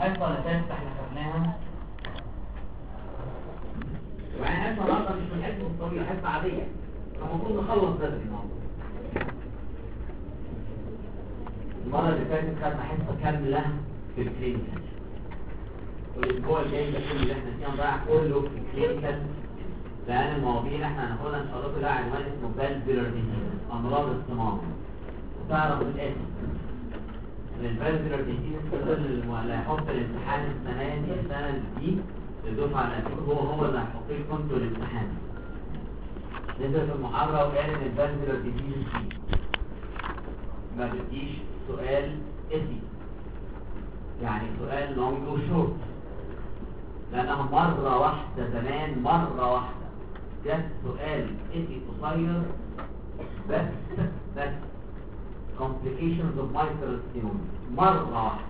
الحصه اللي فاتت احنا خدناها ويعني حصه النهارده مش من حصه الطويله، حصه عاديه المفروض نخلص بدري النهارده. المره اللي فاتت خدنا حصه كامله في الكلينيكال، والاسبوع الجاي ده كل اللي احنا فيه هنضيع كله في الكلينيكال، لان المواضيع اللي احنا هناخدها ان شاء الله كلها عنوان اسمه فالفولار ديزيز، امراض الصمام. وتعرف الاسم الفالفولار ديزيز اللي هيحط الامتحان السنه دي الدفعه الاخيره هو اللي هيحط لكم انتوا الامتحان. نزل في المحاضره وقال ان الفالفولار ديزيز دي ما بتجيش سؤال اسي، يعني سؤال لونج وشورت، لانها مره واحده زمان مره واحده جت سؤال اسي قصير بس complications of mitral stenosis مرة واحدة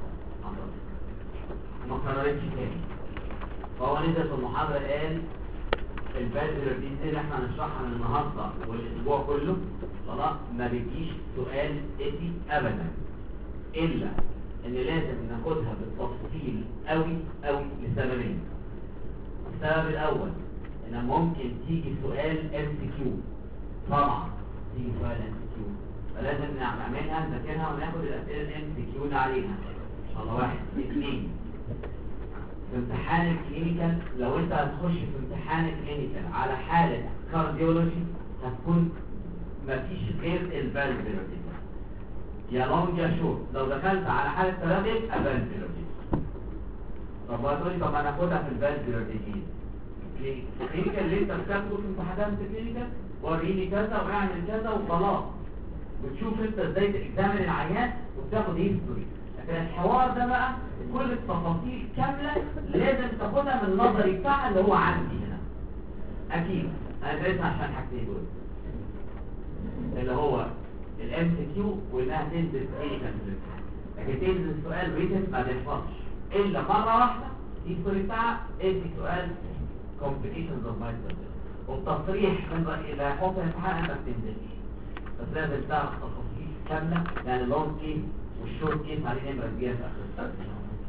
ما كررتش تاني. فهو نزل في المحاضرة قال الفالفولار ديزيز اللي احنا هنشرحها من النهارده والاسبوع كله خلاص ما بيجيش سؤال اسي ابدا، الا ان لازم ناخدها بالتفصيل قوي قوي لسببين. السبب الاول ان ممكن تيجي سؤال ام سي كيو، طبعا تيجي سؤال ام سي كيو، فلازم نعملها نذاكرها وناخد الاسئله الام سي كيو عليها ان شاء الله. واحد اثنين، في امتحان الكلينيكال لو انت هتخش في امتحان الكلينيكال على حاله كارديولوجي هتكون مفيش غير الفالفولار ديزيز، يا لونج يا شورت. لو دخلت على حاله ثلاثه يبقى فالفولار ديزيز. طب هتقولي طب انا اخدها في الفالفولار ديزيز الكلينيكال اللي انت بتاخده في امتحانات الكلينيكال، وريني كذا واعمل كذا وخلاص، وتشوف انت ازاي تكتمل العيان وتاخد هيستوري. لكن الحوار ده بقى كل التفاصيل كامله لازم تاخدها من النظري بتاعها اللي هو عندي هنا. اكيد انا درستها عشان حاجتين دول، اللي هو الام سي كيو وانها تنزل كلينيكال في الامتحان، لكن تنزل سؤال ريتن ما بيحفظش الا مره واحده الهيستوري بتاعها، ادي سؤال complications of mitral stenosis، والتصريح من رأي اللي هيحط الامتحان ما بتنزلش. بس لازم تعرف تفاصيل كامله، يعني اللونج كيس والشورت كيس عليه نمره كبيره في اخر السنه.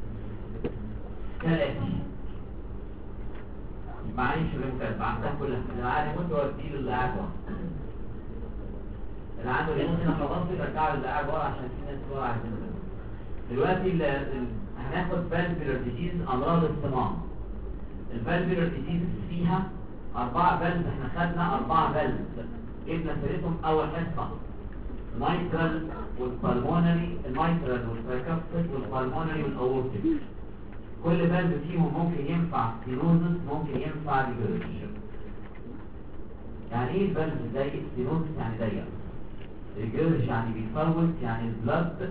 كالاتي معلش الريموت بعتها كلها انا عارف كنت وديه للي قاعد ورا، اللي عنده ريموت هنا خلاص يرجعه للي قاعد ورا عشان في ناس ورا عايزين دلوقتي. هناخد فالفولار ديزيز امراض الصمام. الفالفولار ديزيز فيها 4 فالف، احنا خدنا 4 فالف جبنا سيرتهم اول حصه، المايترال والبالمونري، المايترال والترايكابتس والبالمونري والاورتيك. كل فالف فيهم ممكن ينفع ستينوزس، ممكن ينفع ريجريشن. يعني ايه الفالف ضيق؟ ستينوزس يعني ضيق، ريجريشن يعني بيفوت، يعني البلد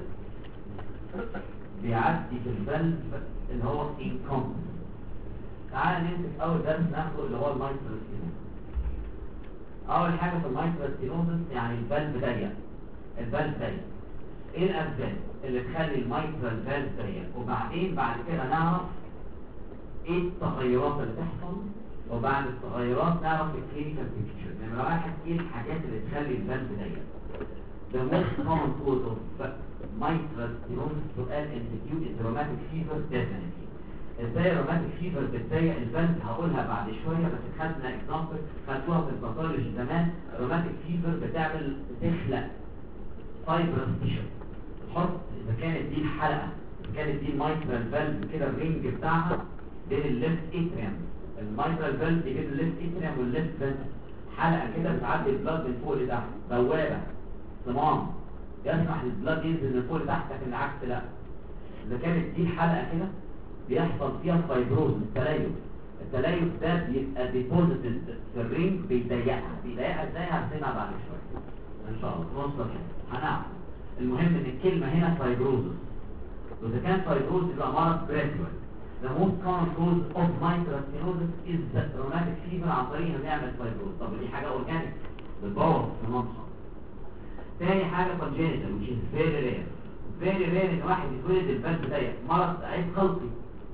بيعدي في الفالف اللي هو انكمبت. تعال نمسك اول درس ناخده اللي هو المايترال ستينوزس. اول حاجه في المايترال ستينوزس يعني الفالف ضيق. الفالف ضيق، ايه الاسباب اللي تخلي المايترال فالف ضيق؟ وبعدين بعد كده نعرف ايه التغيرات اللي تحصل، وبعد التغيرات نعرف الكلينيكال بيكتشر. نمره واحد ايه الحاجات اللي تخلي الفالف ضيق. The most common cause of mitral stenosis سؤال MCQ is rheumatic fever definitely. ازاي الروماتيك فيفر بتضيق الفالف؟ هقولها بعد شويه، بس خدنا اكزامبل خدتوها في الباثولوجي زمان. الروماتيك فيفر بتخلق فايبرس تيشو، تحط اذا كانت دي الحلقه، اذا كانت دي المايترال فالف كده الرينج بتاعها بين الليفت اتريم، المايترال فالف بين الليفت اتريم والليفت فالف، حلقه كده بتعدي البلاد من فوق لتحت، بوابه صمام يسمح للبلاد ينزل من فوق لتحت، لكن العكس لا. اذا كانت دي الحلقه كده بيحصل فيها فايبروز، التليف ده بيبقى ديبوزيتد في الرينج، بيضيقها ازاي هنسمعها بعد شويه ان شاء الله نوصل هنعرف. المهم ان الكلمه هنا فايبروز، واذا كان فايبروز يبقى مرض بريكوال. The most common cause of mitral stenosis is rheumatic fever عن طريق انه بيعمل فايبروز. طب دي حاجه اورجانيك بتبوظ في المنطقه. تاني حاجه congenital which is very rare ان واحد يتولد الفالف ضيق، مرض عيب خلقي.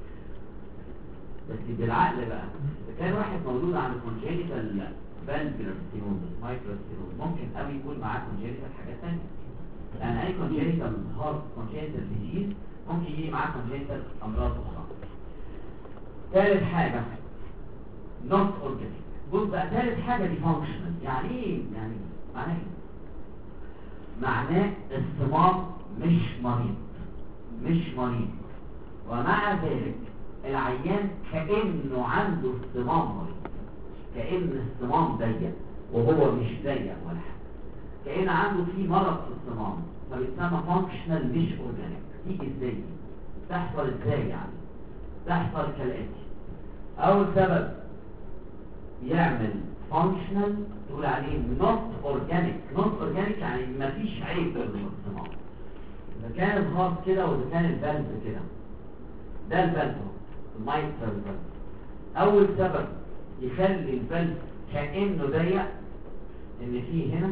بس بالعقل بقى، اذا كان واحد مولود عنده congenital valvular stenosis mitral stenosis ممكن قوي يكون معاه congenital حاجات ثانيه، لان اي congenital heart congenital disease ممكن يجي معاه كونجنتال امراض اخرى. ثالث حاجه نوت اورجانيك. بص بقى ثالث حاجه دي فانكشنال. يعني ايه؟ يعني معناه ايه؟ معناه الصمام مش مريض، مش مريض، ومع ذلك العيان كأنه عنده الصمام مريض، كأن الصمام ضيق وهو مش ضيق ولا حاجه، كأن عنده فيه مرض في الصمام، فبيتسمى فانكشنال مش اورجانيك. تيجي ازاي؟ تحصل ازاي يعني؟ تحصل كالاتي. اول سبب يعمل فانكشنال تقول عليه نوت اورجانيك. نوت اورجانيك يعني مفيش عيب في الصمام. اذا كان الخاص كده واذا كان الفالف كده، ده الفالف المايترال فالف. اول سبب يخلي الفالف كأنه ضيق ان فيه هنا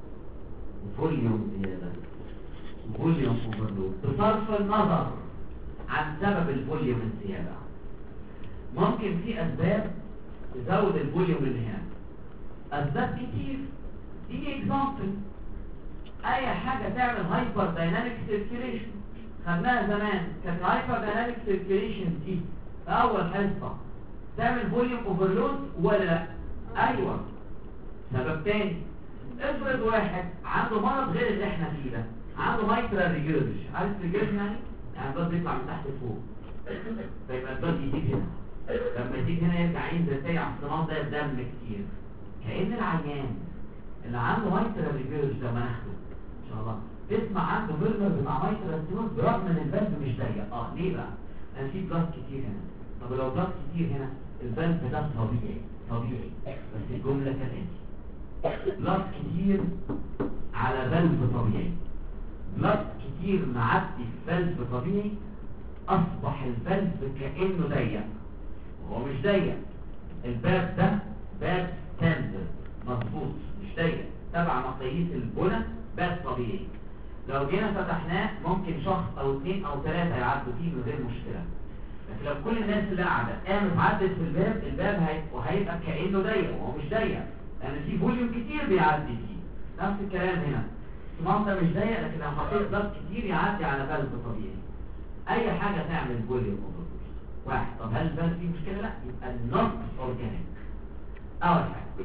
فوليوم زياده، فوليوم اوفرلود، بصرف النظر عن سبب الفوليوم الزياده. ممكن في اسباب تزود الفوليوم اللي هنا، اسباب كتير. دي اكزامبل، اي حاجه تعمل هايبر دايناميك سيركيليشن خدناها زمان. كانت هايبر دايناميك سيركيليشن دي في اول حصه تعمل فوليوم اوفرلود ولا لا؟ ايوه. سبب تاني، افرض واحد عنده مرض غير اللي احنا فيه ده، عنده مايترال ريجيرج. عارف ريجيرج يعني البلد بيطلع من تحت لفوق، فيبقى البلد يجيب هنا، لما يجيب هنا يرجع ينزل تاني على الصمام ده بدم كتير. كأن العيان اللي عنده مايترال ريجيرج ده مناخته ان شاء الله تسمع عنده ميرمر بتاع مايترال ستينوز برغم ان البلد مش ضيق. ليه بقى؟ لان في بلد كتير هنا. طب لو بلد كتير هنا البلد ده طبيعي، طبيعي، بس الجمله كالاتي: بلد كتير على بلد طبيعي، بلد كتير معدي في بلد طبيعي، اصبح البلد كأنه ضيق وهو مش ضيق. الباب ده باب ستاندرد مظبوط مش ضيق، تبع مقاييس البنى، باب طبيعي. لو جينا فتحناه ممكن شخص او اثنين او ثلاثة يعدوا فيه من غير مشكلة، لكن لو كل الناس اللي قاعدة قامت عدت في الباب هيبقى كأنه ضيق وهو مش ضيق، لان في فوليوم كتير بيعدي فيه. نفس الكلام هنا، الصمام ده مش ضيق، لكن لو حطيت باب كتير يعدي على بلد طبيعي. اي حاجة تعمل فوليوم اوفرلود. واحد، طب هل البلد فيه مشكلة؟ لا، يبقى نوت اورجانيك. اول حاجة.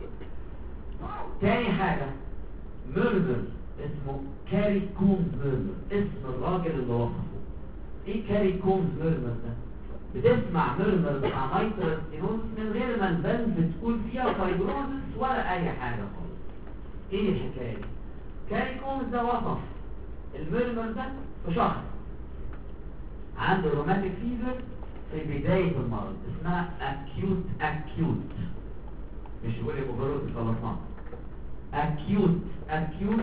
تاني حاجة ميرمر اسمه كاري كومز ميرمر، اسم الراجل اللي وصفه. ايه كاري كومز ميرمر ده؟ بتسمع ميرمر بتاع مايترال ستينوز من غير ما الفالف تكون فيها فايبروزس ولا اي حاجة خالص. ايه الحكاية دي؟ كاري كومز ده وصف الميرمر ده في شخص عنده روماتيك فيفر في بداية المرض، اسمها acute مش يقول لي اوفرلود الخلصان، acute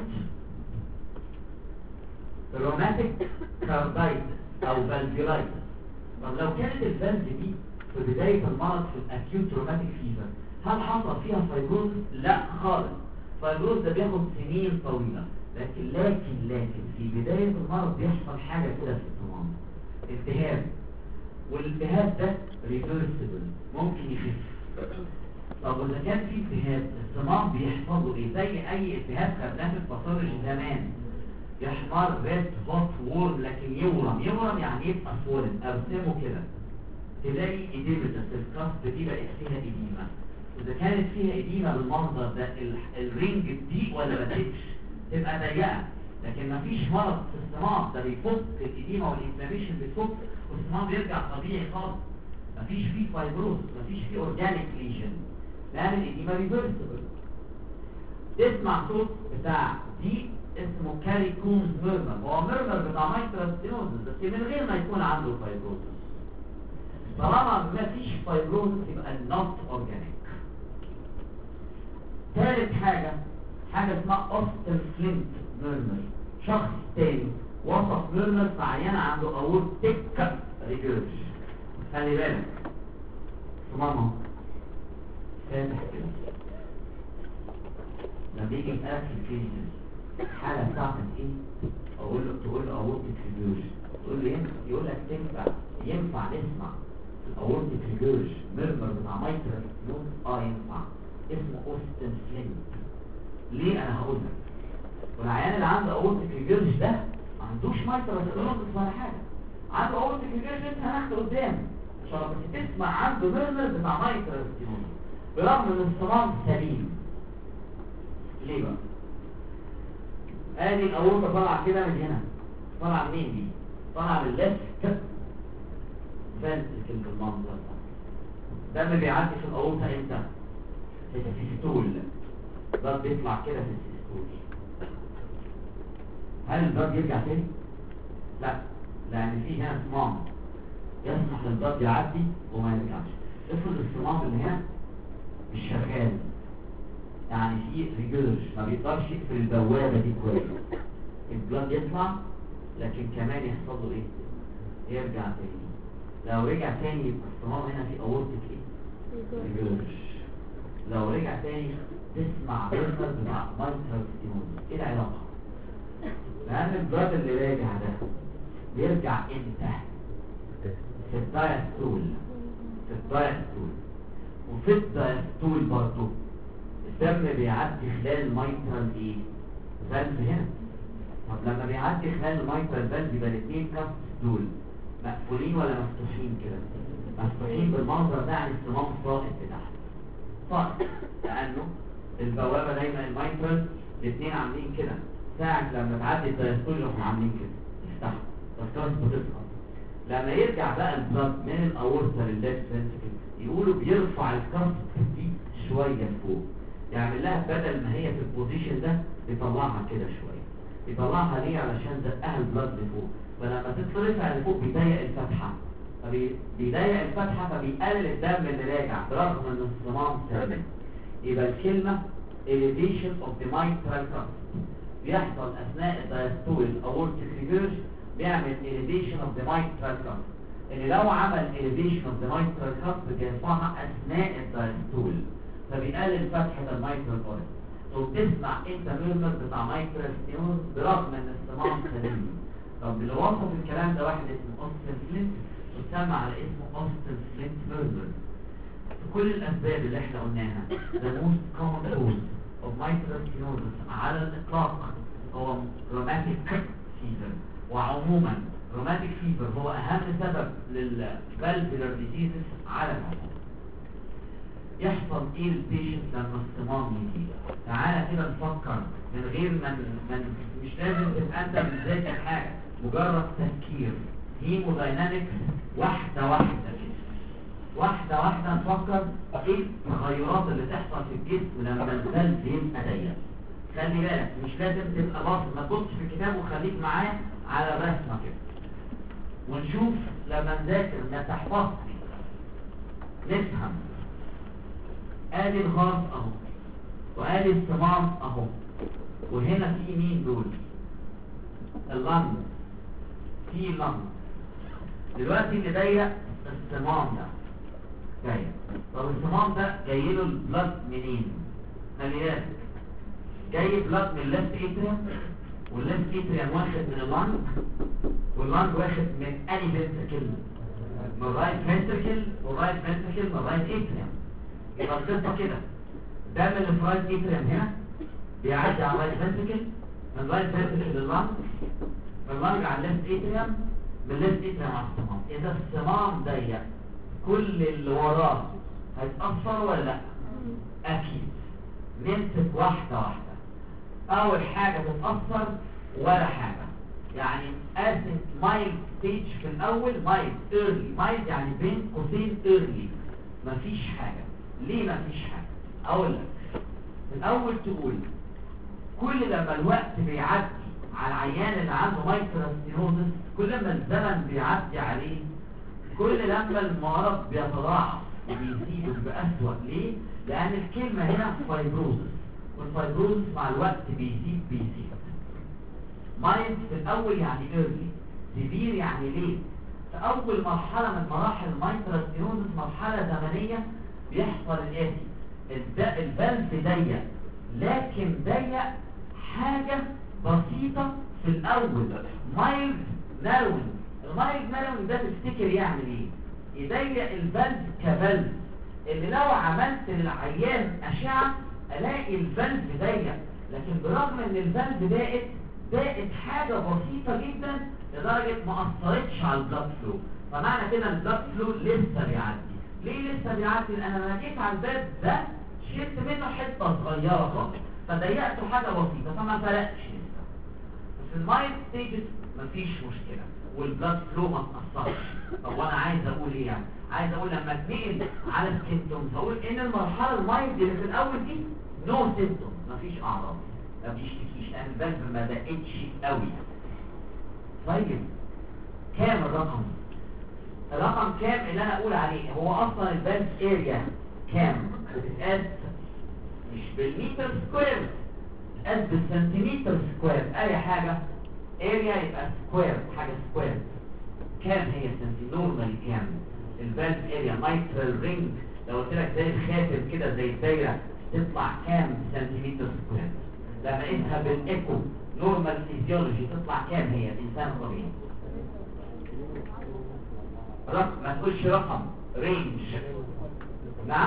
روماتيك كاردايتس او فالفيولايتس. طب لو كانت الفالف دي في بداية المرض في الاكيوت روماتيك فيفر، هل حصل فيها فايبروز؟ لا خالص. فايبروز ده بياخد سنين طويلة، لكن في بداية المرض بيحصل حاجة كده في الصمام، التهاب، والالتهاب ده ريفرسبل ممكن يخف. طب واذا كان في التهاب الصمام بيحصل له ايه؟ زي اي التهاب خدناه في الباثولوجي زمان، يحمر ريد هوت وورم، لكن يورم يعني يبقى سولن. ارسمه كده تلاقي ايديمتس، الكاسب دي بقت فيها ايديما. واذا كانت فيها ايديما بالمنظر ده الرينج دي ولا ما تبقاش تبقى ضيقه، لكن مفيش مرض في الصمام ده بيفك الايديما والانفلاميشن بتفك والصمام بيرجع طبيعي خالص. مفيش فيه فايبروز، مفيش فيه اورجانيك ليجن، لان الايديما ريفرسبل. تسمع صوت بتاع دي اسمه كاري كومز ميرمر، هو ميرمر بتاع مايترال ستينوز بس من غير ما يكون عنده فايبروز. طالما مفيش فايبروز يبقى نوت اورجانيك. ثالث حاجه اسمها اوستن فلينت ميرمر. شخص تاني وصف ميرمر في عيان عنده اورتيك ريجيرج. خلي بالك صمامه فاتح كده، لما بيجي يسألك في الكلينيكال الحالة بتاعتك ايه؟ تقول له اورتيك ريجيرج، تقول له يقول لك ينفع نسمع الاورتيك ريجيرج ميرمر بتاع مايترال ستينوز؟ ينفع. اسمه اوستن فلينت. ليه؟ انا هقول لك. والعيان اللي عنده اورتيك ريجيرج ده ما عندوش مايترال ستينوز ولا حاجه، عنده اورتيك ريجريشن لسه هناخده قدام عشان بس تسمع عنده ميرمر بتاع مايترال ستينوز برغم ان الصمام سليم. ليه بقى؟ ادي الاورطه طالعه كده من هنا، طالعه منين دي؟ طالعه من الليفت فنتريكل بالمنظر ده. الدم بيعدي في الاورطه امتى؟ في السيستول. البلد بيطلع كده في السيستول. هل البلد يرجع تاني؟ لا، لان في هنا صمام يسمح للبلد يعدي وما يرجعش. افرض الصمام اللي هنا مش شغال، يعني في ريجرش ما بيقدرش يقفل البوابه دي كويس، البلد يطلع لكن كمان يحصل له ايه؟ يرجع تاني. لو رجع تاني يبقى الصمام هنا في اورتيك ايه؟ ريجرش. لو رجع تاني تسمع بيرنر بتاع مايترال ستينوز. ايه العلاقه؟ لان البلد اللي راجع ده بيرجع امتى؟ في الدايستول. في الدايستول وفي الدايستول برضه الدم بيعدي خلال المايترال ايه؟ فالف هنا. طب لما بيعدي خلال المايترال فالف يبقى الاثنين كف دول مقفولين ولا مفتوحين كده؟ مفتوحين بالمنظر ده عن الصمام الساقط بتاعها. ساقط لانه البوابه دايما المايترال الاثنين عاملين كده، ساعه لما تعدي الدايستول يروحوا عاملين كده يفتحوا، الكاس بتسقط. لما يرجع بقى البلد من الاورطه للليفت فنتريكل يقولوا بيرفع الكاس دي شويه لفوق، يعمل لها بدل ما هي في البوزيشن ده يطلعها كده شويه. يطلعها ليه؟ علشان زقها البلد لفوق، فلما تترفع لفوق بيضيق الفتحه، فبيضيق الفتحه فبيقلل الدم اللي راجع برغم ان الصمام سليم. يبقى الكلمه elevation of the mitral cuff بيحصل اثناء الدايستول aortic regurg، بيعمل elevation of the mitral cuff. اللي لو عمل elevation of the mitral cuff بيرفعها اثناء الدايستول فبيقلل فتحة المايترال اوريك. وبتسمع انت ميرمر بتاع مايترال ستينوز برغم ان الصمام سليم. طب اللي وصف الكلام ده واحد اسمه اوستن فلينت، وسمى على اسمه اوستن فلينت ميرمر. في كل الاسباب اللي احنا قلناها the most common cause of mitral stenosis على الاطلاق هو rheumatic fever. وعموما rheumatic fever هو اهم سبب للفالفولار diseases على العموم. يحصل ايه للبيشنت لما الصمام يجي؟ تعالى كده نفكر من غير من مش لازم تبقى انت بتذاكر حاجه، مجرد تفكير هيموداينامكس واحده واحده كده، واحده واحده نفكر ايه التغيرات اللي تحصل في الجسم لما الفالف يبقى ضيق. خلي بالك مش لازم تبقى باصص، ما تبصش في الكتاب وخليك معايا على الرسمه كده ونشوف لما نذاكر نتحفظ نفهم. ادي الهارت اهو، وادي الصمام اهو، وهنا في مين دول؟ اللنج. في لنج دلوقتي اللي ضيق الصمام ده جاي. طب الصمام ده جاي له البلد منين؟ خلي بالك جاي بلد من الليفت اتريم، والليفت اتريم واخد من اللنج، واللنج واخد من اني فنتريكل؟ من الرايت فنتريكل، والرايت فنتريكل من الرايت اتريم. يبقى القصه كده، الدم اللي في رايت اتريم هنا بيعدي على الرايت فنتريكل، من رايت فنتريكل لللنج، من اللنج على الليفت اتريم، من الليفت اتريم على الصمام. اذا الصمام ضيق كل اللي وراه هيتاثر ولا لا؟ اكيد. نمسك واحده واحده. اول حاجه تتاثر ولا حاجه، يعني اسيد مايلد ستيج في الاول، مايلد ايرلي، مايلد يعني بين قوسين ايرلي، مفيش حاجه. ليه مفيش حاجه؟ اقول لك. الاول تقول كل لما الوقت بيعدي على العيان اللي عنده مايترال ستينوزس، كل ما الزمن بيعدي عليه كل لما المرض بيتضاعف وبيزيد وبيبقى أسوأ. ليه؟ لأن الكلمة هنا فايبروزس، والفايبروزس مع الوقت بيزيد. مايلد في الأول يعني ايرلي، سيفير يعني ليه. في أول مرحلة من مراحل المايترال ستينوزس مرحلة زمنية بيحصل الآتي: الفالف ضيق، لكن ضيق حاجة بسيطة في الأول، مايلد ناروينج. المايلد ناروينج ده تفتكر يعمل ايه؟ يضيق الفالف كفالف، اللي لو عملت للعيان أشعة ألاقي الفالف ضيق، لكن برغم ان الفالف ضاقت حاجة بسيطة جدا لدرجه ما اثرتش على البلاد فلو، فمعنى كده البلاد فلو لسه بيعدي. ليه لسه بيعدي؟ لان انا جيت على الباب ده شلت منه حته صغيره خالص فضيقته حاجه بسيطه فما فرقش لسه. في المايل ستيجز مفيش مشكله والبلاد فلو ما اتاثرش. طب وانا عايز اقول ايه يعني؟ عايز اقول لما اتنقل على السيمتومز هقول ان المرحله المايل اللي في الاول دي نو سيمتومز، مفيش اعراض، ما بيشتكيش لان البلب ما بقتش قوي. طيب كام الرقم؟ الرقم كام اللي انا اقول عليه؟ هو اصلا البلب اريا كام؟ بتتقاس مش بالمتر سكوير، بتتقاس بالسنتيمتر سكوير. اي حاجه اريا يبقى سكوير، حاجه سكوير. كام هي سنتي نورمال؟ كام البلب اريا مايترال رينج؟ لو قلت لك زي الخاتم كده زي الدايره تطلع كام سنتيمتر سكوير؟ لما اقيسها بالايكو نورمال فيزيولوجي تطلع كام هي الانسان الطبيعي؟ رقم، ما تقولش رقم، رينج. نعم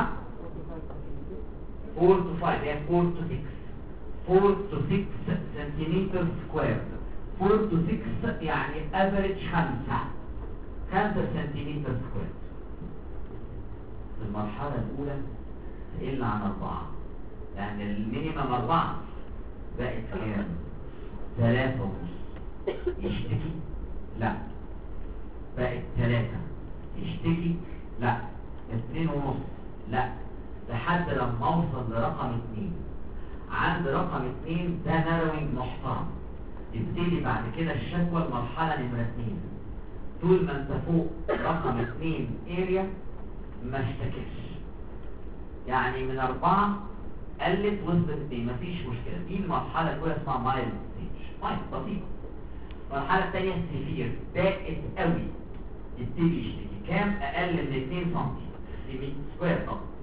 4 to 5 يعني 4 to 6 4 to 6 سنتيمتر سكوير. 4 to 6 يعني افريج 5 سنتيمتر سكوير. في المرحلة الأولى تقل عن 4 يعني المينيمم 4 بقت كام؟ 3 ونص. يشتكي؟ لا. بقت 3. يشتكي؟ لا. 2 ونص؟ لا. لحد لما اوصل لرقم 2. عند رقم 2 ده ناروينج محترم. يبتدي بعد كده الشكوى المرحلة نمرة 2. طول ما انت فوق رقم 2 اريا ما اشتكيش، يعني من 4 قلت وصلت 2 مفيش مشكلة. دي المرحلة الأولى اسمها مايل ستيج، مايل بسيطة. المرحلة الثانية سيفير، ضاقت قوي، يبتدي يشتكي. كام؟ أقل من 2 سم سكوير.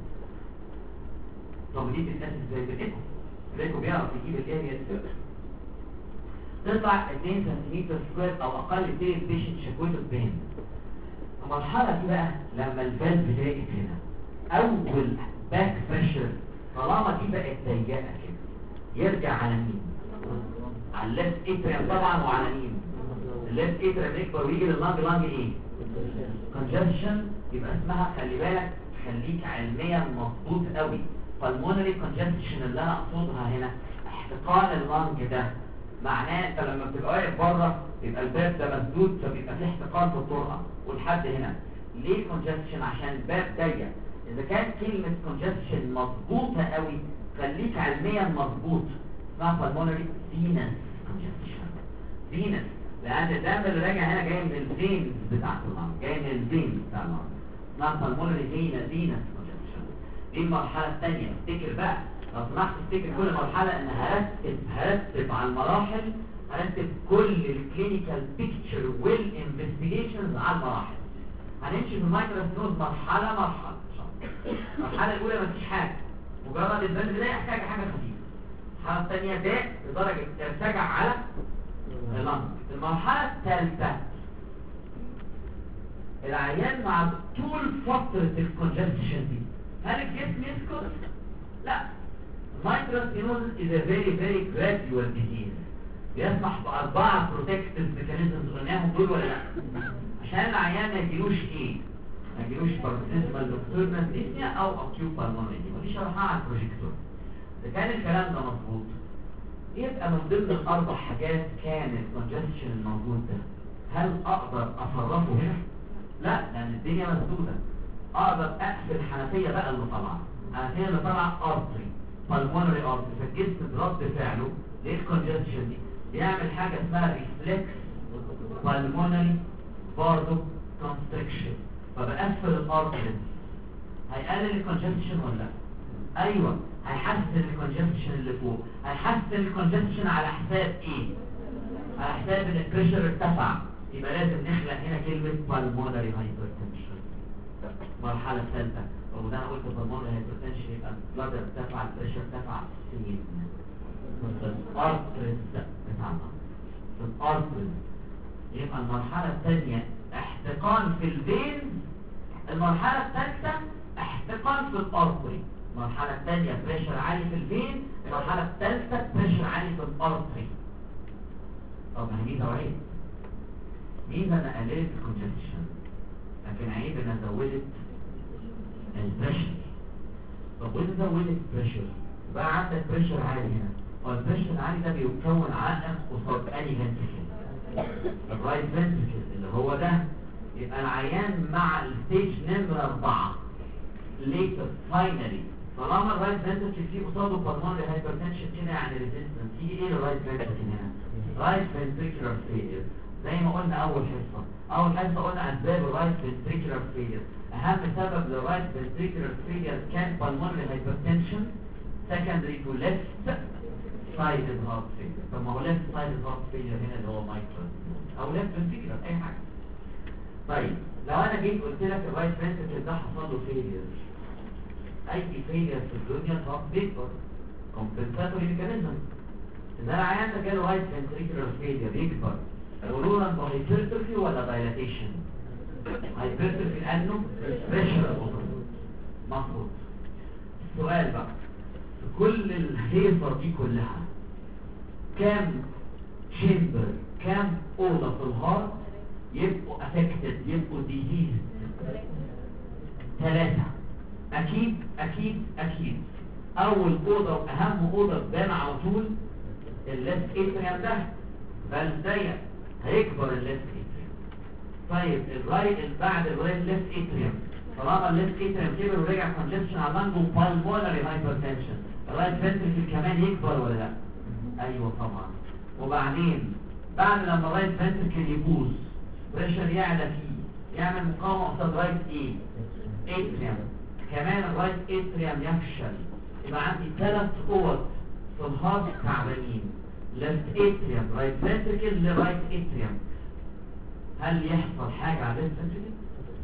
طب دي بتتقاس ازاي؟ بالايكو. الايكو بيعرف يجيب الاريا سكوير. تطلع 2 سنتيمتر سكوير او اقل. تبتدي البيشنت شكوته تبان. المرحلة دي بقى لما الفالف ضاقت هنا، اول باك بريشر طالما دي بقت ضيقه كده يرجع على مين؟ على الليفت اتريم طبعا. وعلى مين؟ الليفت اتريم يكبر ويجي لللانج. لانج ايه؟ كونجكشن. يبقى اسمها خلي بالك، خليك علميا مظبوط قوي. فالمونري كونجكشن اللي انا اقصدها هنا احتقان اللانج ده معناه انت لما بتبقى واقف بره يبقى الباب ده مسدود فبيبقى فيه احتقان في الطرقه ولحد هنا. ليه كونجكشن؟ عشان الباب ضيق. اذا كانت كلمه كونجكشن مظبوطه قوي خليك علميا مظبوط، اسمها بالمونري فينس كونجكشن. فينس لان الدم اللي راجع هنا جاي من الفينز بتاعت اللانج، جاي من الفينز بتاع اللانج، اسمها بالمونري فينس كونجكشن. دي المرحله الثانيه. افتكر بقى لو سمحت، افتكر كل مرحله ان هرتب على المراحل، هرتب كل الكلينيكال بيكتشر والانفستيجيشنز على المراحل. هنمشي في المايكروسكوب مرحله مرحله. المرحله الاولى مفيش حاجه، مجرد البلد ده يحتاج حاجه خفيفه. المرحله الثانيه ده لدرجه ارتجع على اللنج. المرحله الثالثه العيان مع طول فتره الكونجكشن دي هل الجسم يسكت؟ لا. Microstenosis is a very gradual disease. بيسمح ب4 protective mechanisms قلناهم دول ولا لا؟ عشان العيان ما يجيلوش ايه؟ ما يجيلوش paroxysmal nocturnal dyspnea او acute pulmonary. ودي شرحها على البروجيكتور. اذا كان الكلام ده مظبوط يبقى من ضمن ال4 حاجات كان الكونجكشن الموجود ده هل اقدر اصرفه هنا؟ لا، لان الدنيا مسدوده. اقدر اقفل الحنفيه بقى اللي طالعه. الحنفيه اللي طالعه ارتري بالمونري ارتري، فالجسم برد فعله للكونجكشن دي بيعمل حاجه اسمها ريفلكس بالمونري فازو كونستريكشن، فبقفل الارتري. هيقلل الكونجكشن ولا لا؟ ايوه، هيحسن الكونجكشن اللي فوق. هيحسن الكونجكشن على حساب ايه؟ على حساب ان البريشر ارتفع. يبقى لازم نخلق هنا كلمه بالمونري هايبرتنشن. المرحله الثالثه وده انا قلت بالمونري هايبرتنشن يبقى البلاد ارتفع، البريشر ارتفع فين؟ في الارتريز بتاعنا، في الارتريز. يبقى المرحله الثانيه احتقان في الفين، المرحله الثالثه احتقان في الارتري. المرحله الثانيه بريشر عالي في الفين، المرحله الثالثه بريشر عالي في الارتري. طب ما هي توعيه. ميزة انا قللت الكونجكشن، لكن عيب انا زودت البريشر. طب وانت زودت البريشر بقى عندك بريشر عالي هنا، والبريشر العالي ده بيكون عائق قصاد اني فنتريكل، الرايت فنتريكل اللي هو ده. يبقى العيان مع الستيج نمرة 4 later finally طالما الرايت فنتريكل فيه قصاده pulmonary hypertension كده يعني ريزيستنس، يجي ايه الرايت فنتريكل هنا؟ رايت فنتريكولار فيلير. زي ما قلنا اول حصه قلنا اسباب الرايت فنتريكولار فيلير. اهم سبب للرايت فنتريكولار فيلير كان pulmonary hypertension secondary to left sided heart failure. طب ما هو left sided heart failure هنا اللي هو mitral او left ventricular اي حاجه. طيب لو انا جيت قلت لك الرايت فنتريكل ده حصل له فيلير، اي فيلير في الدنيا طب بيكبر كومبنساتوري ميكانيزم. ان انا عيان ده جاله رايت فنتريكولار فيلير يكبر، يقولوا له انت هايبرتروفي ولا دايلاتيشن؟ هايبرتروفي لانه بريشر مظبوط. السؤال بقى في كل الهيصه دي كلها كام تشامبر، كام اوضه في الهارت يبقوا افكتد، يبقوا ديزيز؟ 3. اكيد اكيد اكيد. اول اوضه واهم اوضه تبان على طول الليفت اتريم ده، فالضيق هيكبر الليفت اتريم. طيب الرايت بعد الرايت ليفت اتريم، طالما الليفت اتريم كبر ورجع كونجكشن عمل له بالمونري هايبرتنشن، الرايت فنتريكل كمان يكبر ولا لا؟ ايوه طبعا. وبعدين بعد لما الرايت فنتريكل يبوظ بريشر يعلى فيه يعمل مقاومه قصاد رايت اتريم، كمان الرايت اتريم يفشل، يبقى عندي 3 اوض في الهارت تعبانين، ليفت اتريم، رايت فنتريكل لرايت اتريم. هل يحصل حاجه على الليفت فنتريكل؟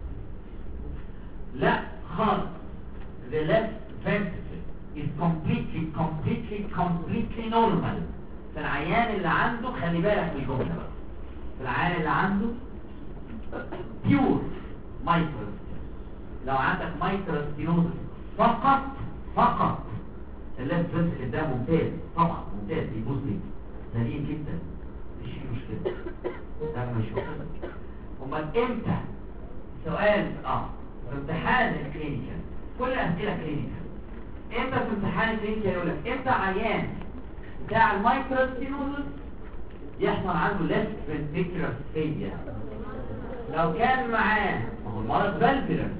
لا خالص. the left ventricle is completely normal. في العيان اللي عنده، خلي بالك من الجمله بقى، في العيان اللي عنده pure mitral، لو عندك mitral stenosis فقط الليفت فنتريكل ده ممتاز طبعا، ممتاز بيبوظ ليه سليم جدا مفيش فيه مشكله، ده مش مشكله. امال امتى؟ سؤال في امتحان الكلينيكال، كل اسئله كلينيكال، امتى في امتحان الكلينيكال يقول لك امتى عيان بتاع المايكرو ستينوزس يحصل عنده ليفت فنتريكولار فيلير؟ لو كان معاه مرض فالفولر،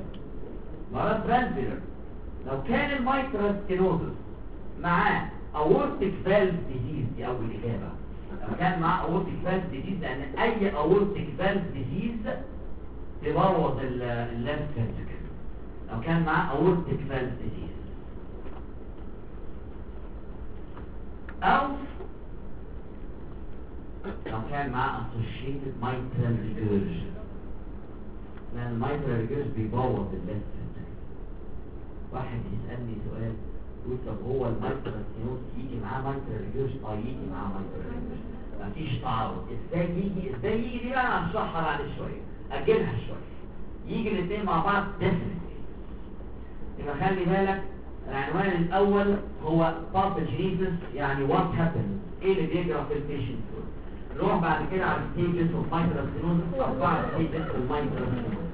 لو كان المايكرو ستينوزس معاه اورتيك فالف ديزيز، دي اول اجابه. لو كان معاه اورتيك فالف ديزيز، لان اي اورتيك فالف ديزيز تبوظ الليفت فنتريكل. لو كان معاه اورتيك فالف ديزيز، او لو كان معاه associated mitral regurg، لان الميترال ريجرج بيبوظ الليفت فنتريكل. واحد يسالني سؤال يقول طب هو الميترال ستينوز يجي معاه ميترال ريجرج؟ يجي معاه ميترال ريجرج، مفيش تعارض. ازاي يجي دي بقى انا هشرحها بعد شويه، اجلها شويه. يجي الاثنين مع بعض definitely. يبقى خلي بالك العنوان الاول هو pathogenesis، يعني what happens، ايه اللي بيجرى في البيشنت دول. نروح بعد كده على stages of mitral stenosis، 4 stages of mitral stenosis.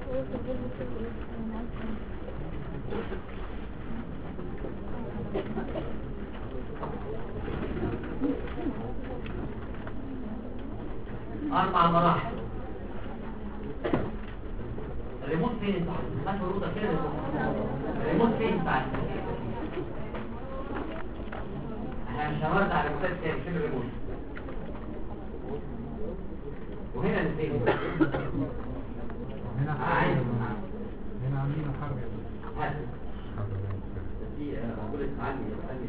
أربع مراحل. الريموت فين انت حاطط الروضه كده؟ الريموت فين بعد احنا شغلت على الريموتات كده، فين الريموت؟ وهنا الاثنين هنا عايز هنا عاملين حرب هات دي اقول لك علي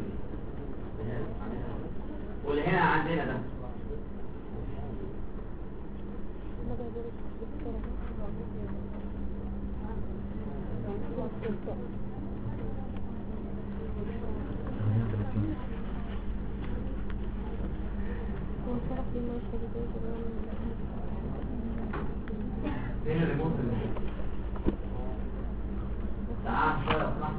واللي هنا عندنا ده فين الريموت اللي تعال شويه اطلع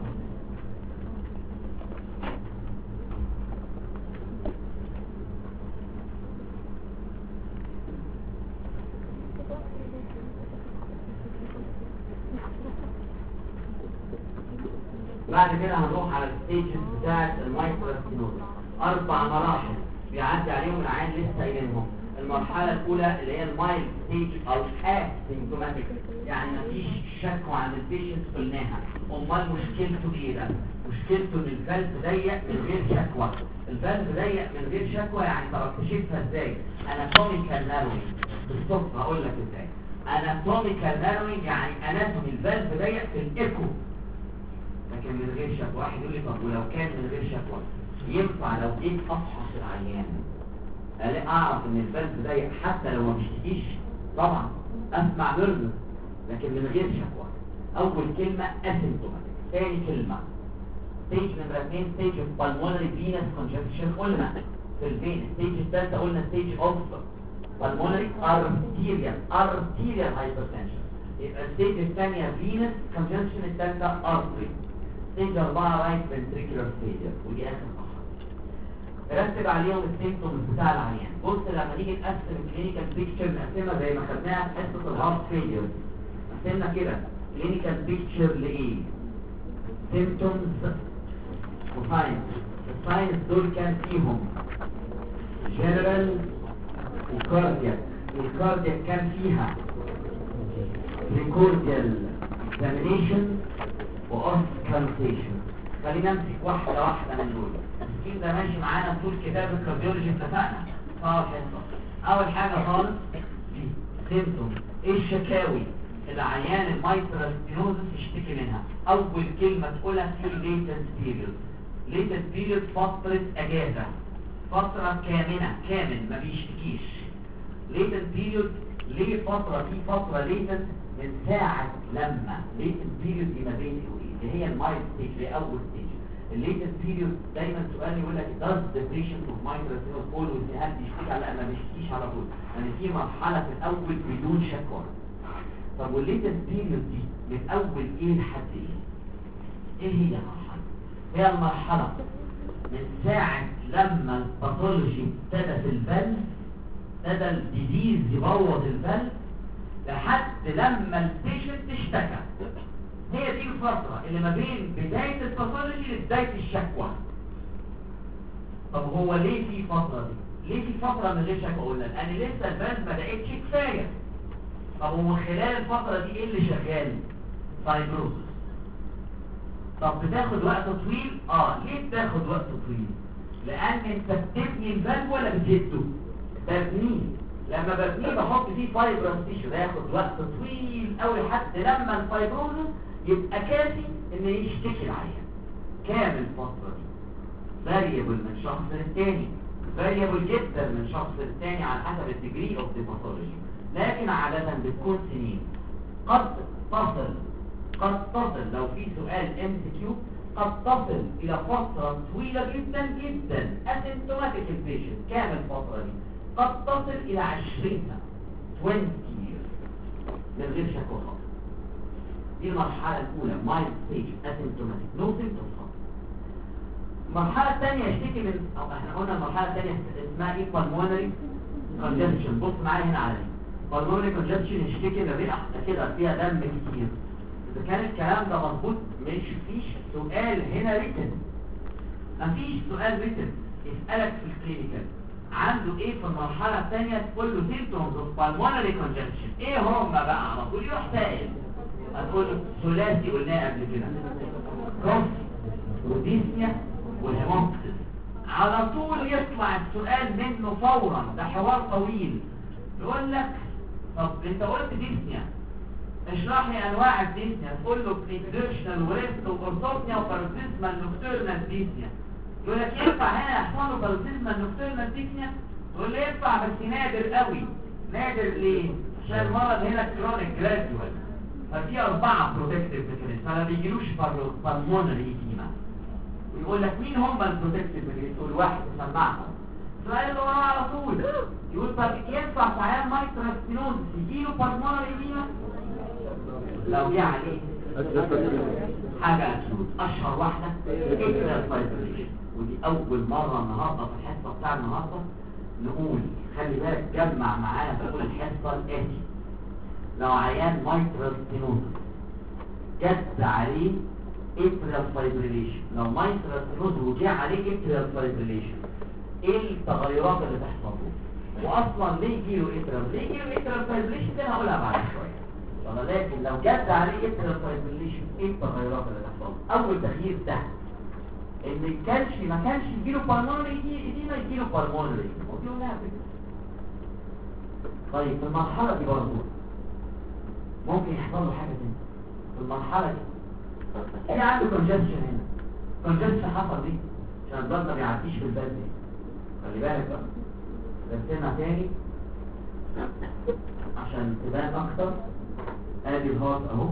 بعد كده هنروح على الستيجز بتاعه المايترال ستينوزس. 4 مراحل بيعدي عليهم العيان لسه قايلينهم. المرحله الاولى اللي هي المايلد ستيج او اسيمتوماتيك، يعني مفيش شكوى عن البيشنت قلناها. امال مشكلته ايه ده؟ مشكلته ان الفالف ضيق من غير شكوى. الفالف ضيق من غير شكوى يعني طب اكتشفها ازاي؟ اناتوميكال ناروينج. بالصدفه هقول لك ازاي. اناتوميكال ناروينج يعني اناتومي الفالف ضيق في الايكو لكن من غير شكوى. واحد يقول لي طب ولو كان من غير شكوى ينفع لو جيت افحص العيان اعرف ان الفالف ضيق حتى لو ما بيشتكيش؟ طبعا اسمع نرفز لكن من غير شكوى. اول كلمه اسيمتوماتيك. ثاني كلمه ستيج نمبر 2 ستيج اوف بالمونري فينس كونجكشن قلنا في الفين. الستيج الثالثه قلنا ستيج اوف بالمونري ارتيريال هايبرتنشن. يبقى الستيج الثانيه فينس كونجكشن، الثالثه ارتري. ستيج 4 رايت فنتريكولار فيلير ودي اخر مرحله. رتب عليهم السيمبتومز بتاع العيان. بص لما نيجي نقسم الكلينيكال بيكتشر نقسمها زي ما خدناها في حصه الهارت فيلير. قسمنا كده كلينيكال بيكتشر لايه؟ سيمبتومز وساينس. الساينس دول كان فيهم جنرال وكاردياك. الكاردياك كان فيها ريكورديال اكزامينيشن واوسكالتيشن. خلينا نمسك واحده واحده من دول. السكيم ده ماشي معانا طول كتاب الكارديولوجي اتفقنا. اول حاجه خالص دي سيمبتوم. ايه الشكاوي العيان المايترال ستينوزس يشتكي منها؟ اول كلمه تقولها في ليتنت بيريود. ليتنت بيريود فتره اجازه، فتره كامل ما بيشتكيش. ليتنت بيريود ليه فتره؟ في فتره ليتنت من ساعه لما ليتنت بيريود دي ما بين اللي هي المايل ستيج اللي اول ستيج. الليتنت بيريود دايما سؤال يقول لك does the patient of mitral stenosis always هل بيشتكي على ما بيشتكيش على طول؟ يعني في مرحله في الاول بدون شكوى. طب والليتنت بيريود دي من اول ايه لحد ايه؟ ايه هي المرحله؟ هي المرحله من ساعه لما الباثولوجي ابتدى في الفالف، ابتدى الديزيز يبوظ الفالف لحد لما البيشنت اشتكى. هي دي الفترة اللي ما بين بداية الباثولوجي لبداية الشكوى. طب هو ليه في فترة دي؟ ليه في فترة من غير شكوى؟ قلنا لأن لسه الفالف ما بقتش كفاية. طب ومن خلال الفترة دي ايه اللي شغال؟ فايبروزس. طب بتاخد وقت طويل؟ ليه بتاخد وقت طويل؟ لأن انت بتبني الفالف ولا بتهده؟ ببنيه. لما ببنيه بحط فيه فايبروس تيشو، ده ياخد وقت طويل قوي لحد لما الفايبروزس يبقى كافي ان يشتكي العيان. كام الفترة دي؟ فاريبل من شخص للتاني، فاريبل جدا من شخص للتاني على حسب الديجري اوف ذا باثولوجي، لكن عادة بتكون سنين. قد تصل لو في سؤال MCQ قد تصل الى فترة طويلة جدا جدا اسيمتوماتيك البيشنت. كام الفترة دي؟ قد تصل الى 20 سنة 20 years من غير شكوى خالص. دي المرحلة الأولى mild stage asymptomatic no symptoms خالص. المرحلة الثانية يشتكي من احنا قلنا المرحلة الثانية اسمها ايه؟ pulmonary congestion. بص معايا هنا على ايه؟ pulmonary congestion يشتكي من رئة كده فيها دم كتير. إذا كان الكلام ده مظبوط مش فيش سؤال هنا written. مفيش سؤال written يسألك في الكلينيكال عنده ايه في المرحلة الثانية تقول له symptoms of pulmonary congestion. ايه هم بقى؟ على طول يروح سائل. هتقول ثلاثي قلناه قبل كده، كوف وديسنيا والهيموبسيس. على طول يطلع السؤال منه فورا. ده حوار طويل. يقول لك طب انت قلت ديسنيا، اشرح لي انواع الديسنيا. تقول له بريكديرشنال وريست واورثوبنيا وباراسيزمال نوكتورنال ديسنيا. يقول لك ينفع هنا يحصل له باراسيزمال نوكتورنال ديسنيا؟ تقول له ينفع بس نادر قوي. نادر ليه؟ عشان المرض هنا كرونيك جراديوال، ففي 4 بروتكتيف ميكانيزم فما بيجيلوش بالمونري ايديما. ويقول لك مين هم البروتكتيف ميكانيزم؟ تقول واحد تسمعهم. السؤال اللي وراه على طول يقول طب ينفع في عيان مايترال ستينوزس يجيله بالمونري ايديما؟ لو جه عليه حاجه اكيوت. اشهر واحده اكتر فايبريشن. ودي اول مره النهارده في الحصه بتاع النهارده نقول خلي بالك جمع معانا بقول الحصه الاتي. لو عيان مايترال ستينوزس جت عليه اتريال فايبريليشن. لو مايترال ستينوز وجه عليه اتريال فايبريليشن ايه التغيرات اللي تحصل له؟ واصلا ليه يجيله اتريال فايبريليشن دي انا هقولها بعد شويه. لكن لو جت عليه اتريال فايبريليشن ايه التغيرات اللي تحصل؟ اول تغيير ده ان ما كانش يجيله بالمونري دي ما يجيله بالمونري ودي قلناها كده. طيب في المرحله دي برضه ممكن يحصل له حاجه ثانيه. في المرحله دي في عنده كونجستشن هنا. كونجستشن حصل دي عشان البلد ما بيعديش في البلد دي. خلي بالك بقى رسمها تاني عشان تبان اكتر. ادي الهارت اهو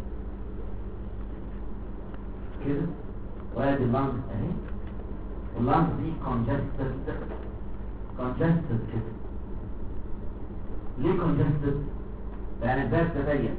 كده وادي اللانج اهي. واللانج دي كونجستد كده. ليه كونجستد؟ لان الباب ده ضيق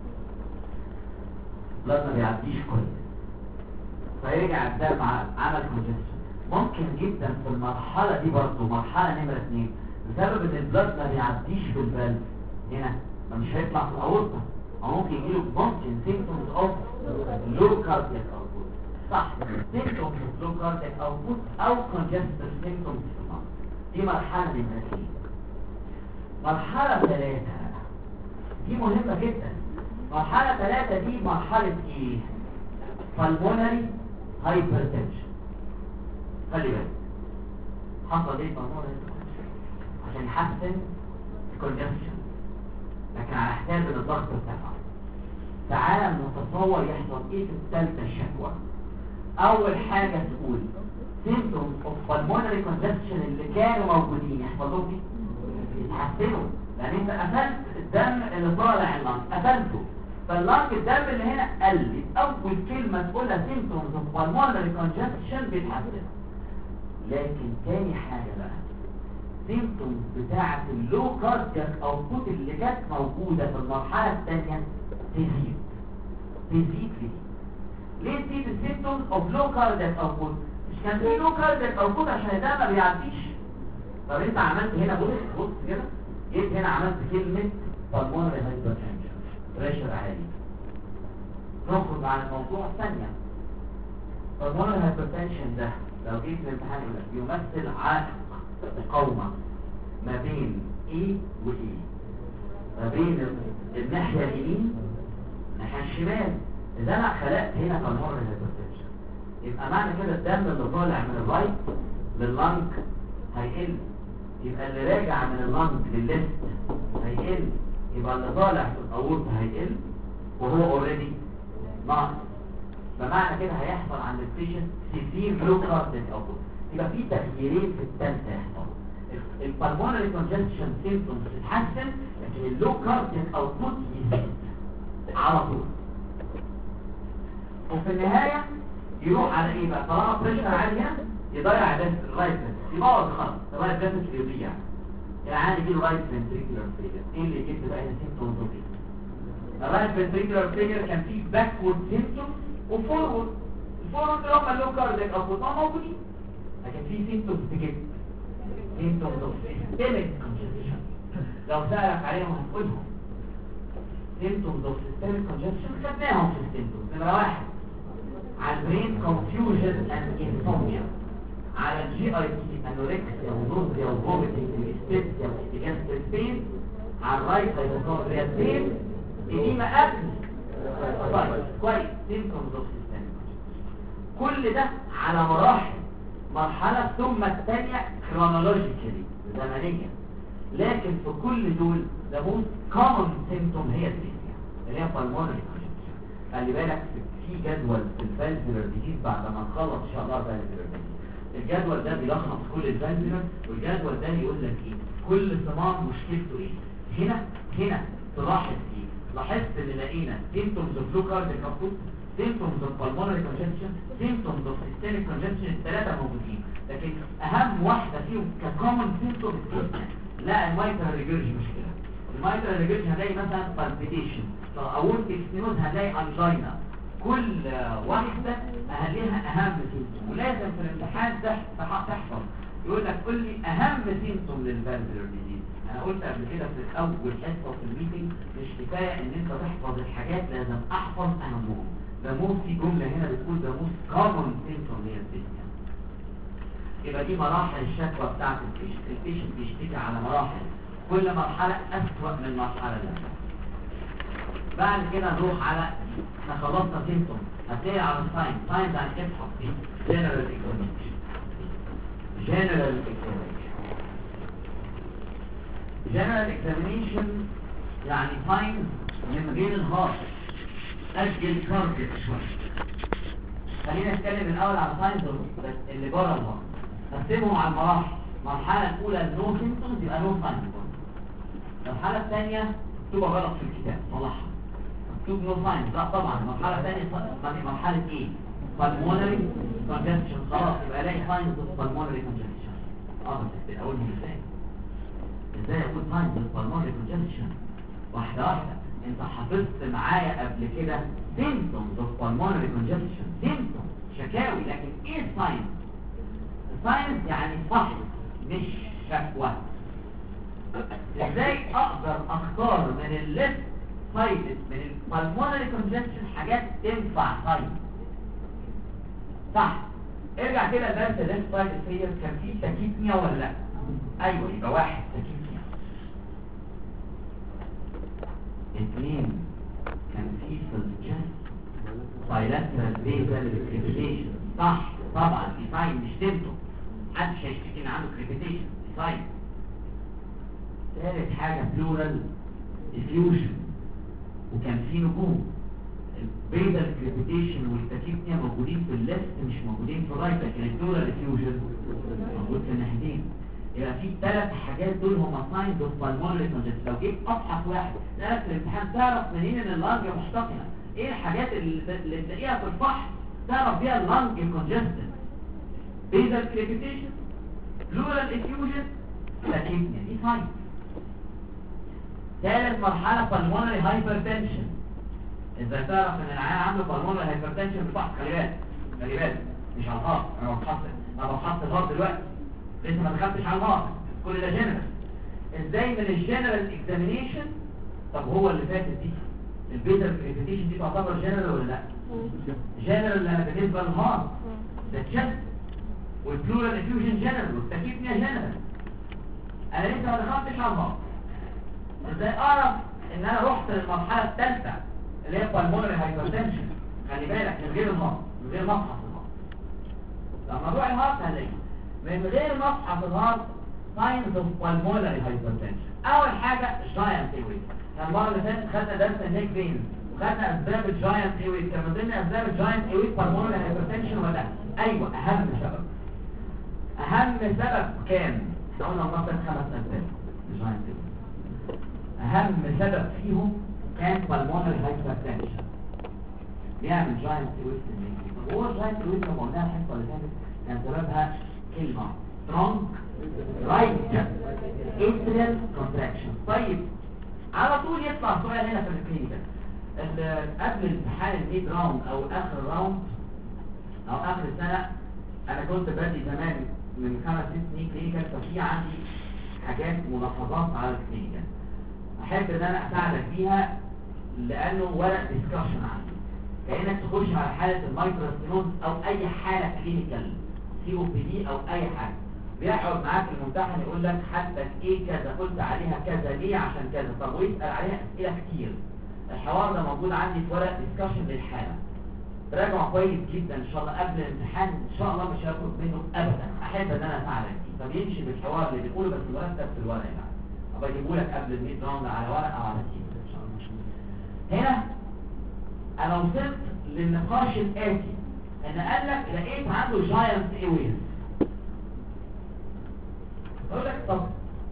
البلد ما بيعديش كويس فيرجع الدم عمل كونجستشن. ممكن جدا في المرحله دي برضه مرحله نمره 2 بسبب ان البلد ما بيعديش في البلد هنا مش هيطلع في الاورطه او ممكن يجيله ممكن سيمبتومز اوف لو كاردياك اوتبوت. صح سيمبتومز اوف لو كاردياك اوتبوت او كونجستيف سيمبتومز في المرض. دي مرحله نمره 2. مرحله 3 دي مهمه جدا. مرحله 3 دي مرحله ايه؟ pulmonary hypertension. خلي بالك حصل ايه pulmonary hypertension عشان يحسن الكونجستشن لكن على حساب ان الضغط ارتفع. تعال نتصور يحصل ايه في الثالثه الشكوى. اول حاجه تقول symptoms of pulmonary congestion اللي كانوا موجودين يحصل لهم ايه؟ يتحسنوا لان انت قفلت الدم اللي طالع اللنج قفلته فاللنج الدم اللي هنا قل. اول كلمه تقولها symptoms of pulmonary congestion بيتحسن. لكن تاني حاجه بقى سيمتومز بتاعه اللو كاردياك اوتبوت اللي كانت موجوده في المرحله الثانيه تزيد ليه تزيد السيمتومز اوف لو كاردياك اوتبوت؟ مش كان في لو كاردياك اوتبوت عشان ده ما بيعديش. طب انت عملت هنا بص كده جيت هنا عملت كلمه pulmonary hypertension بريشر عالي. نخرج عن الموضوع ثانيه. pulmonary hypertension ده لو جيت الامتحان يقول لك يمثل عائق مقاومة ما بين ايه وايه، ما بين الناحية اليمين والناحية الشمال. اذا انا خلقت هنا pulmonary hypertension يبقى معنى كده الدم اللي طالع من الرايت لللنج هيقل، يبقى اللي راجع من اللنج للليفت هيقل، يبقى اللي طالع في الاورطة هيقل وهو اوريدي ناقص. فمعنى كده هيحصل عند البيشنت سيفير لو كاردياك اوتبوت. يبقى في تغييرين في الثالثه يحصلوا. البالمونري كونجستشن سيمبتومز تتحسن لكن اللو كاردياك اوتبوت يزيد على طول. وفي النهايه يروح على ايه بقى؟ طالما بريشر عاليه يضيع الرايت يبوظ خالص الرايت فينتريكل يضيع. يعني يجي له رايت فينتريكولار فيلير. ايه اللي جبت بقى هنا سيمبتومز اوف ايه؟ الرايت فينتريكولار فيلير كان فيه باكورد سيمبتومز وفورورد. الفورورد اللي هم اللو كاردياك اوتبوت موجودين لكن في سيمبتومز تجد سيمبتومز اوف سيستميك كونجستشن. لو سألك عليهم هتقولهم. سيمبتومز اوف سيستميك كونجستشن خدناهم في السيمبتومز. نمرة 1 على البرين كونفيوجن اند انسومنيا، على الجي اي تي انوركسيا ونوزيا وفوميتنج وديستيبسيا وإيجاستريك بين، على الرايت هايبوكوندريا بين إديمة أكل. طيب كويس سيمبتومز اوف سيستميك كل ده على مراحل. مرحلة ثم الثانية كرونولوجيكالي زمنيا. لكن في كل دول the most common symptom هي الديسنيا اللي هي pulmonary congestion. خلي بالك في جدول في الفالفولار ديزيز بعد ما نخلص ان شاء الله الفالفولار ديزيز. الجدول ده بيلخص كل الفالفولار والجدول ده يقول لك ايه كل صمام مشكلته ايه. هنا تلاحظ ايه؟ لاحظت ان لقينا symptoms of low cardiac output symptoms of pulmonary congestion symptoms of systemic congestion الثلاثة موجودين. لكن اهم واحدة فيهم كcommon symptom لا المايترال ريجرج مشكلة. المايترال ريجرج هنلاقي مثلا palpitation. لو اورتيك ستينوز هنلاقي angina. كل واحدة ليها اهم symptom ولازم في الامتحان تحفظ. يقول لك قول لي اهم symptom للفالفولار ديزيز. انا قلت قبل كده في اول حصة في الميتنج مش كفاية ان انت تحفظ الحاجات، لازم احفظ اهمهم. the most في جملة هنا بتقول the most common symptom هي الديسنيا. يبقى دي مراحل الشكوى بتاعت البيشنت بيشتكي على مراحل، كل مرحلة أسوأ من المرحلة اللي قبلها. بعد كده نروح على احنا خلصنا سيمتوم، هتلاقي على الساين، ساينز عن ابحث فيه جنرال اكزامينشن. جنرال اكزامينشن يعني ساينز من غير الهارت، أجل كارديك شوية. خلينا نتكلم الأول على ساينز اللي بره الهارت، نقسمهم على المراحل. المرحلة الأولى نو سيمتومز يبقى نو ساينز. المرحلة الثانية مكتوبة غلط في الكتاب، صلحها، مكتوب نو ساينز، لا طبعا. المرحلة الثانية مرحلة ايه؟ pulmonary congestion. خلاص يبقى الاقي ساينز اوف pulmonary congestion. بس اقولهم ازاي اقول ساينز اوف pulmonary congestion؟ واحدة واحدة. انت حفظت معايا قبل كده symptoms of pulmonary congestion، symptoms شكاوي، لكن ايه ساينز؟ الساينز يعني فحص مش شكوى. ازاي اقدر اختار من الليست سايد من البلمونري كونجكشن حاجات تنفع سايد؟ صح. ارجع كده لدرس الليست سايد فيلير، كان فيه تاكيبنيا ولا لا؟ ايوه، يبقى واحد تاكيبنيا. اثنين كان فيه في الجست بايلاترال بيزال كريبيتيشن. صح طبعا، دي ساين مش تنتو، محدش هيشتكي ان عنده كريبيتيشن، دي ساين. ثالث حاجة بلورال افيوجن، وكان في نجوم. البيزال كريبيتيشن والتاكيبنيا موجودين في الليفت مش موجودين في الرايت، لكن البلورال افيوجن موجود في الناحيتين. يبقى في ثلاث حاجات دول هما ساينز اوف بالمونري كونجكشن. لو جيت ابحث واحد نفس الامتحان تعرف منين ان اللانج محتقنه، ايه الحاجات اللي تلاقيها في الفحص تعرف بيها اللانج كونجستد؟ بيزال كريبيتيشن، بلورال افيوجن، تاكيبنيا، دي ساينز. ثالث مرحلة pulmonary hypertension. ازاي تعرف ان العيان عنده pulmonary hypertension بفحص؟ خلي بالك مش على الهارت. انا بفحص الهارت دلوقتي، لسه ما دخلتش على الهارت، كل ده جنرال. ازاي من الجنرال اكزامينيشن؟ طب هو اللي فاتت دي البيتر كريبيتيشن دي تعتبر جنرال ولا لا؟ جنرال لما بالنسبة للهارت ده تشست، والبلورال افيوجن جنرال، والتاكيبنيا جنرال. انا لسه ما دخلتش على الهارت. ازاي اعرف ان انا رحت للمرحله الثالثه اللي هي pulmonary hypertension؟ خلي بالك من غير الهارت، من غير مفحص الهارت. لما نروح الهارت هنلاقي من غير مفحص الهارت signs of pulmonary hypertension. اول حاجه giant airway. المره اللي فاتت خدنا درس النيك فين وخدنا اسباب الجاينت airway، كان من ضمن اسباب الجاينت airway pulmonary hypertension ولا لا؟ ايوه، اهم سبب كان احنا قلنا المره 5 اسباب الجاينت airway. أهم سبب فيهم كان pulmonary hypertension بيعمل giant airway syndrome. هو giant airway لما قلناها الحصة اللي فاتت كان سببها كلمة strong right atrial contraction. طيب على طول يطلع سؤال هنا في الكلينيكال قبل امتحان الميد راوند أو آخر راوند أو آخر السنة. أنا كنت بدي زمان من 5 6 سنين كلينيكال، ففي عندي حاجات ملاحظات على الكلينيكال احب ان انا اساعدك بيها، لانه ورق ديسكشن عندي كانك تخش على حاله المايكروستينوز او اي حاله كلينيكال سي او بي دي او اي حاجه. بيقعد معاك الممتحن يقول لك حالتك ايه كذا، قلت عليها كذا ليه عشان كذا، طب ويسال عليها اسئله كتير. الحوار ده موجود عندي في ورق ديسكشن للحاله، راجعه كويس جدا ان شاء الله قبل الامتحان، ان شاء الله مش هاخد منه ابدا. احب ان انا اساعدك فيه، فبيمشي بالحوار اللي بيقوله بس مرتب في الورق يعني. بجيبه لك قبل الميد راوند على ورقه او على تيم ان شاء الله. هنا انا وصلت للنقاش الاتي، ان قال لك لقيت عنده جاينت ايويز. اقول لك طب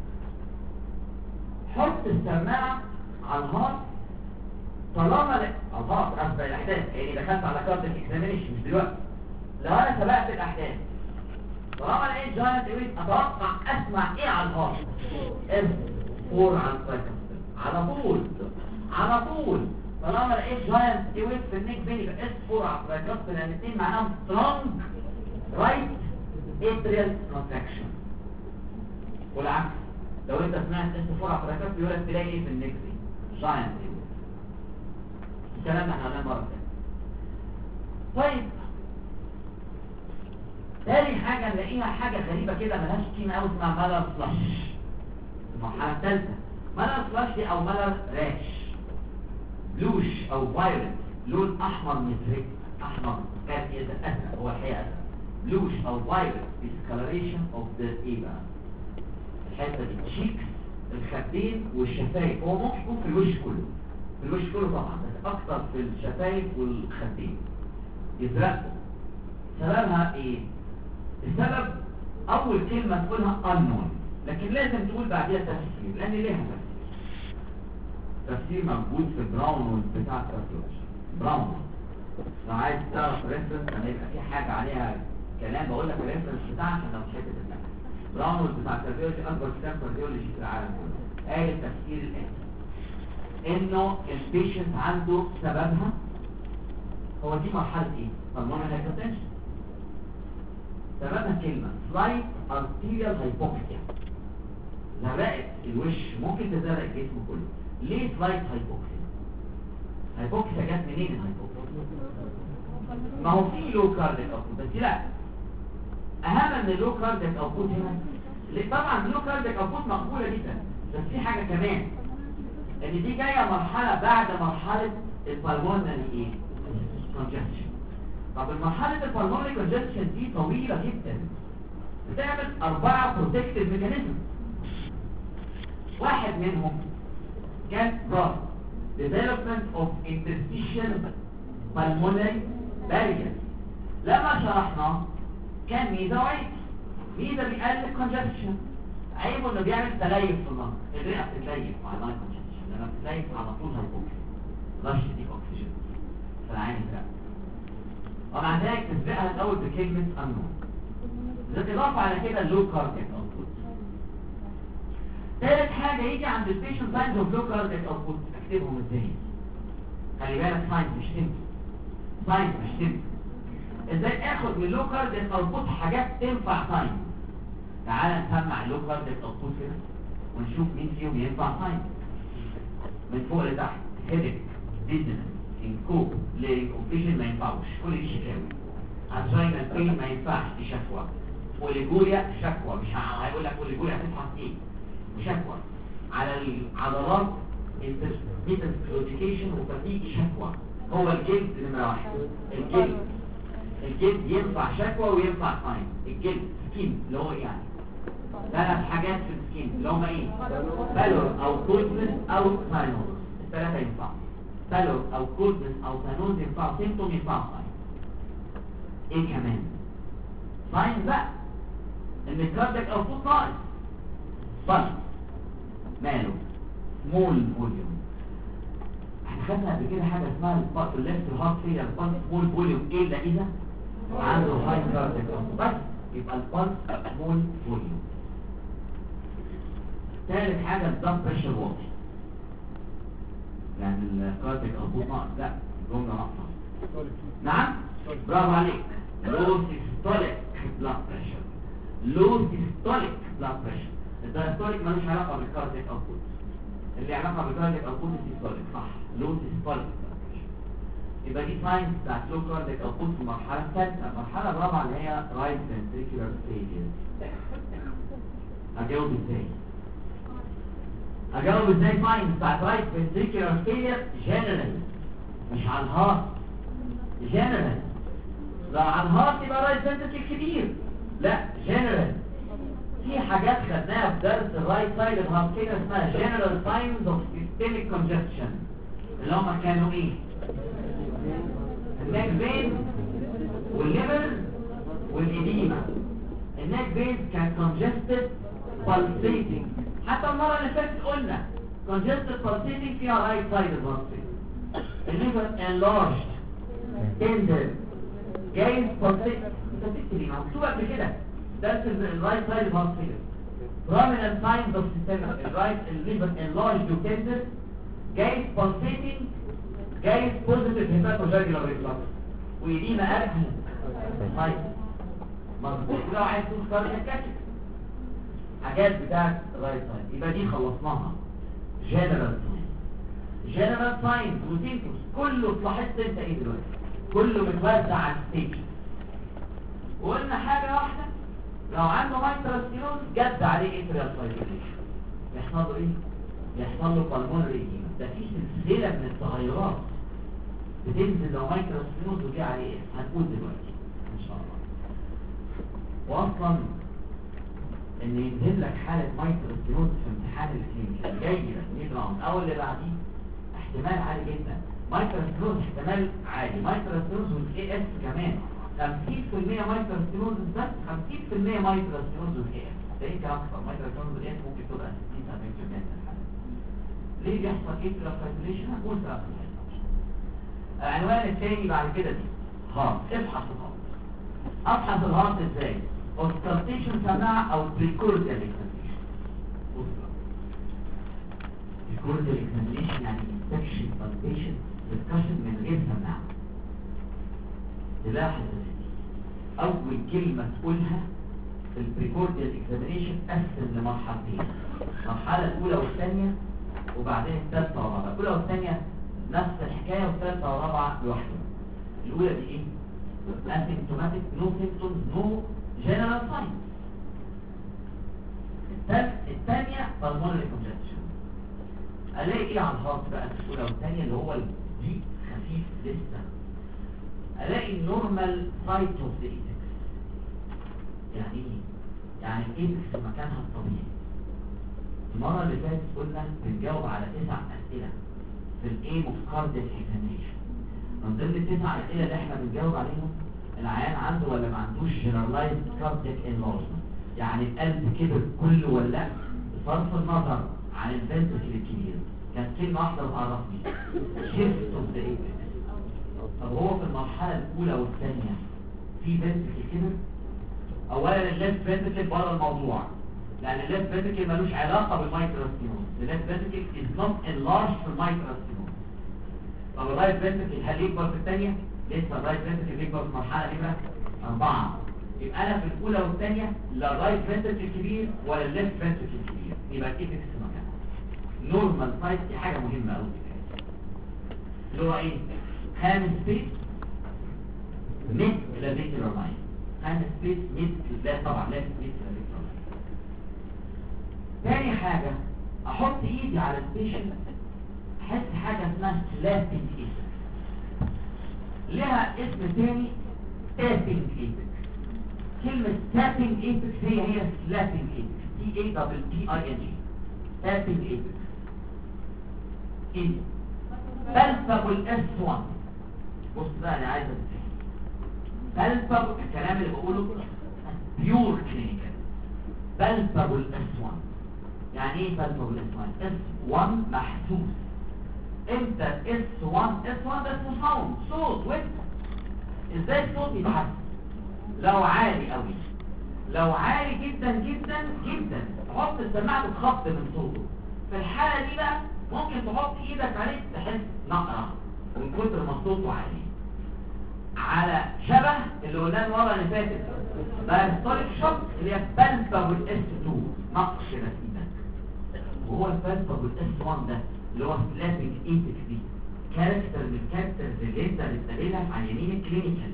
حط السماعه على الهارت طالما الهارت اسبق الاحداث، يعني دخلت على كارديك اكزامينيشن مش دلوقتي، لو انا سبقت الاحداث طالما لقيت جاينت ايويز اتوقع اسمع ايه على الهارت؟ فور على الترايكاستل على طول طالما لقيت جاينت ايويز في النيك فين يبقى اس 4 على الترايكاستل، لان الاثنين معناهم سترونج رايت اتريال كونتراكشن. والعكس لو انت سمعت اس 4 على الترايكاستل يقول لك تلاقي ايه في النيك فين؟ جاينت ايويز. الكلام ده احنا قلناه مره ثانيه. طيب تاني حاجة نلاقيها حاجة غريبة كده ملهاش قيمة قوي اسمها مالر فلاش. المرحلة الثالثة مالر فلاش دي او مالر راش، بلوش او فايولت، لون احمر مزرق، احمر كان ازرق، هو الحقيقة ازرق، بلوش او فايولت discoloration of the ايه بقى الحتة دي الشيكس، الخدين والشفايف. هو ممكن يكون في الوش كله، في الوش كله طبعا، بس اكتر في الشفايف والخدين يزرقوا. سببها ايه؟ السبب اول كلمة تقولها unknown، لكن لازم تقول بعدها تفسير لان ليها تفسير موجود في براون بتاع الكارديولوجي. براون لو عايز تعرف ريفرنس لما يبقى في حاجة عليها كلام بقول لك الريفرنس بتاعها عشان لو مش حته النفس. براون بتاع الكارديولوجي اكبر كتاب كارديولوجي في العالم كله، قال التفسير الاتي انه البيشنت عنده سببها هو دي مرحله ايه؟ pulmonary hypertension. سببها كلمه slight arterial hypoxia، زرقت الوش ممكن تزرق الجسم كله. ليه slight hypoxia؟ hypoxia جت منين الهايبوكسيا؟ ما هو في لو كارديك اوتبوت، بس لا اهم من اللو كارديك اوتبوت هنا. طبعا اللو كارديك اوتبوت مقبوله جدا، بس في حاجه كمان ان دي جايه مرحله بعد مرحله البالمونري ايه؟ كونجكشن. طب المرحله البالمونري كونجكشن دي طويله جدا، بتعمل 4 بروتكتيف ميكانيزم. واحد منهم كان براس development of interstitial pulmonary barrier. لما شرحناه كان ميزه وعيب. ميزه بيقلل الكونجكشن، عيبه انه بيعمل تليف في المنطقه، الرئه بتتليف مع اللاين كونجكشن، لما بتتليف على طول هايبوكسيا رش دي اكسجين فالعين الرئه. ومع ذلك تسبقها الاول بكلمه unknown. بالاضافه على كده اللو كارديك اوتبوت. ثالث حاجه يجي عند البيشنت ساينز اوف لو كارديك اوتبوت، اكتبهم ازاي؟ خلي بالك ساينز مش سيمبل، ساينز مش سيمبل. ازاي اخد من اللو كارديك اوتبوت حاجات تنفع ساينز؟ تعال نسمع اللو كارديك اوتبوت كده ونشوف مين فيهم ينفع ساينز من فوق لتحت. هيدك، ديزنس، انكوب، ليريك اوبيشن ما ينفعوش، كل دي شكاوي. انجينا بين ما ينفعش، دي شكوى. اوليجوريا شكوى، مش هيقول لك اوليجوريا هتفحص ايه؟ شكوى. على العضلات انترسكلوديكيشن وفتيجي شكوى. هو الجلد نمرة 1. الجلد ينفع شكوى وينفع ساين. الجلد سكين اللي هو يعني 3 حاجات في السكين اللي هم ايه؟ بالور او كولدنس او ساينوز. ال3 ينفعوا. بالور او كولدنس او ساينوز ينفعوا، سيمتوم ينفعوا ساين. ايه كمان؟ ساين بقى ان الكاردياك اوتبوت ناقص. بس ماله؟ سمول فوليوم. احنا خدنا قبل كده حاجه اسمها الليفت هارت فيلر البلس سمول فوليوم الا اذا عنده هاي كاردياك اوتبوت، بس يبقى البلس سمول فوليوم. ثالث حاجه البلد بريشر واطي، يعني الكاردياك اوتبوت ناقص، لا الجمله ناقصه. نعم برافو عليك. لو سيستوليك بلاد بريشر، لو سيستوليك بلاد بريشر. الدايستوليك ملوش علاقه بالكاردياك اوتبوت، اللي علاقه بالكاردياك اوتبوت السيستوليك، صح؟ لو سيستوليك بلاد بريشر. يبقى دي ساينز بتاعت لو كاردياك اوتبوت في المرحله الثالثه. المرحله الرابعه اللي هي رايت فنتريكولار فيلير. اجاوب ازاي؟ ساينز بتاعت رايت فنتريكولار فيلير جنرال، مش على الهارت. جنرال. لو على الهارت يبقى رايت فنتريكل كبير، لا جنرال. في حاجات خدناها في درس الرايت سايد الهارت كده اسمها جنرال ساينز اوف سيستميك كونجكشن، اللي هم كانوا ايه؟ النيك فين والليفر والإديمة. النيك فين كان كونجستد بالسيتنج، حتى المرة اللي فاتت قلنا كونجستد بالسيتنج فيها رايت سايد الهارت. الليفر enlarged tender جايز بالسيتنج، انت تكتب لي مكتوب قبل كده درس الرايت سايد الهارت فيلر. prominent signs of systemic الرايت الليفر enlarged وتندر جايز بالسيتنج جايز بوزيتيف هيباتوجاجولار ريفلكس وإديمة أكل طيب مظبوط. لو عايز تقول كاردياك كاتشك حاجات بتاعت الرايت سايد، يبقى دي خلصناها. جنرال ساينز وسيمبتومز كله لاحظت انت ايه دلوقتي؟ كله متوزع على الستيج. وقلنا حاجة واحدة، لو عنده مايترال ستينوز جد عليه اتريال فايبريليشن يحصل له ايه؟ يحصل له بالمونري ايديما. ده في سلسلة من التغيرات بتنزل لو مايترال ستينوز ودي عليه ايه؟ هنقول دلوقتي ان شاء الله. واصلا ان ينزل لك حالة مايترال ستينوز في امتحان الكلينيكال جاي لك ميد راوند او اللي بعديه احتمال عالي جدا. مايترال ستينوز احتمال عالي، مايترال ستينوز والاي اس كمان 50% مايترال ستينوز بس 50% مايترال ستينوز والاي اس. ده يمكن اكثر، مايترال ستينوز والاي اس ممكن تبقى 60-70% من الحالات. ليه بيحصل اتريال فايبريليشن؟ هنقول في اخر الحصه. العنوان الثاني بعد كده دي هارت. ابحث الهارت. ابحث الهارت ازاي؟ اوسكالتيشن سماعه او بريكورديال اكزامينيشن. بريكورديال اكزامينيشن يعني انسبكشن بالبيشن ديسكشن من غير سماعه. تلاحظ اول كلمه تقولها في البريكورديال اكزامينيشن قسم لمرحلتين، المرحله الاولى والثانيه وبعدين الثالثه والرابعه. الاولى والثانيه نفس الحكايه والثالثه والرابعه لوحدهم. الاولى دي ايه؟ اسيمتوماتيك، نو سيمبتومز، نو جنرال ساينز. الثانيه بالمونري كونجكشن. الاقي ايه على الهارت بقى في الاولى والثانيه اللي هو دي خفيف لسه. الاقي النورمال سايت اوف ذا ايبكس. يعني ايه؟ يعني الايبكس في مكانها الطبيعي. المره اللي فاتت قلنا بنجاوب على 9 اسئله في الايم اوف كاردياك اكزامينيشن. من ضمن ال9 اسئله اللي احنا بنجاوب عليهم العيان عنده ولا ما عندوش جنرالايزد كاردياك انلارجمنت، يعني القلب كبر كله ولا لا، بصرف النظر عن الفنتركل الكبير. كانت كلمه واحده بتعرفني شيفت اوف ذا ايبكس. طب هو في المرحله الاولى والثانيه في فنتركل كبر؟ اولا الليفت فنتركل بره الموضوع، لان الليفت فنتركل ملوش علاقه بالمايترال ستينوز. الليفت فنتركل از نوت انلارج في المايترال ستينوز. طب الرايت فنتركل هل يكبر في الثانيه؟ لسه الرايت فنتركل بيكبر في المرحله نمره 4. يبقى انا في الاولى والثانيه لا الرايت فنتركل كبير ولا الليفت فنتركل كبير، يبقى الايبكس في مكانها. نورمال سايز دي حاجه مهمه قوي اللي هو ايه؟ خامس سبيس ميد كلافيكولار لاين. خامس سبيس ميد، لا طبعا لازم ميد كلافيكولار لاين. تاني حاجه احط ايدي على البيشنت احس حاجه اسمها سلابنج ايبكس. لها اسم تاني تابنج ايبكس. كلمه تابنج ايبكس هي سلابنج ايبكس. TAPPING تابنج ايبكس. ايه بالفابل S1. بص بقى انا عايز بالفابل، الكلام اللي بقوله بيور كلينيكال. بالفابل S1 يعني ايه بالفابل S1؟ S1 محسوس. امتى S1 ده اسمه ساوند، صوت. وانت ازاي الصوت يتحسن؟ لو عالي قوي، لو عالي جدا جدا جدا تحط السماعه تخط من صوته. في الحاله دي بقى ممكن تحط ايدك عليه تحس نقره من كتر ما صوته عالي، على شبه اللي قلناه المره اللي فاتت دايستوليك شوك اللي هي بالفابل S2 نقص كده في ايدك. وهو البالفابل S1 ده اللي هو سلابنج ايبكس دي كاركتر من الكاركترز اللي انت بتقابلها في عيانين الكلينيكال.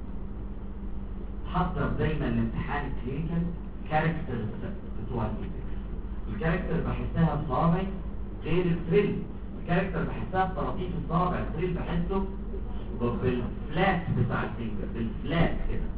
حضر دايما الامتحان الكلينيكال كاركترز بتوع الايبكس. الكاركتر بحسها بصوابعي غير الفريل. الكاركتر بحسها بطراطيف الصوابع، الفريل بحسه بالفلات بتاع الفينجر، بالفلات كده.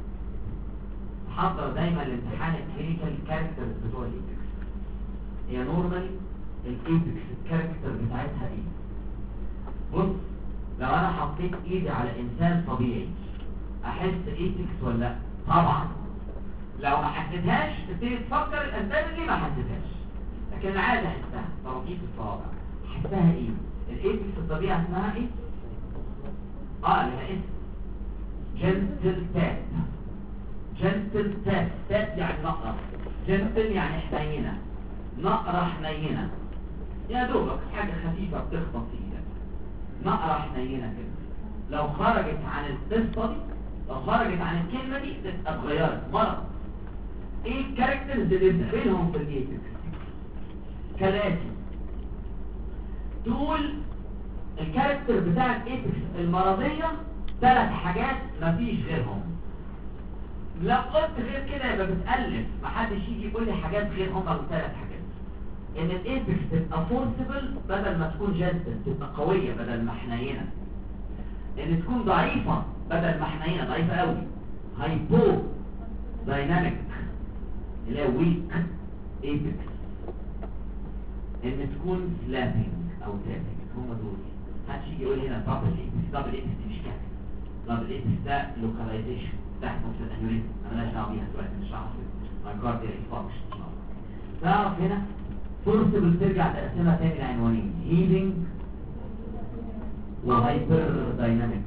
حضر دايما الامتحان الكلينيكال كاركترز بتوع الايبكس. هي نورمالي الايبكس الكاركتر بتاعتها ايه؟ بص لو انا حطيت ايدي على انسان طبيعي احس ايبكس ولا لا؟ طبعا. لو ما حسيتهاش تبتدي تفكر الاسباب اللي ما حسيتهاش، لكن العادة احسها طراطيف الصوابع. احسها ايه؟ الايبكس الطبيعي اسمها ايه؟ لها اسم جنتل تاب. جنتل تاب، تاب يعني نقرة، جنتل يعني حنينة، نقرة حنينة يا دوبك حاجة خفيفة بتخبط في ايدك، نقرة حنينة كده. لو خرجت عن القصة دي، لو خرجت عن الكلمة دي تبقى اتغيرت مرض. ايه الكاركترز اللي بنقابلهم في الايبكس؟ كالاتي. دول الكاركتر بتاع الايبكس المرضية 3 حاجات مفيش غيرهم. لو قلت غير كده يبقى بتألف، محدش يجي يقول لي حاجات غير هما ال3 حاجات. ان الايبكس تبقى فورسبل بدل ما تكون جاذبه، تبقى قويه بدل ما حنينه. ان تكون ضعيفه بدل ما حنينه، ضعيفه قوي. هايبو دايناميك اللي هي ويك ايبكس. ان تكون سلابينج او تابينج، هم دول. محدش يجي يقول لي هنا دبل ايبكس، دبل ايبكس دي مش كده. دبل ايبكس ده لوكاليزيشن تحت في الانيوريزم، انا ماليش دعوه بيها دلوقتي، مش هعرف مايكارديال انفاركشن ان شاء الله. تعرف هنا فورسبل ترجع تقسمها تاني لعنوانين، هيلينج وهايبر دايناميك.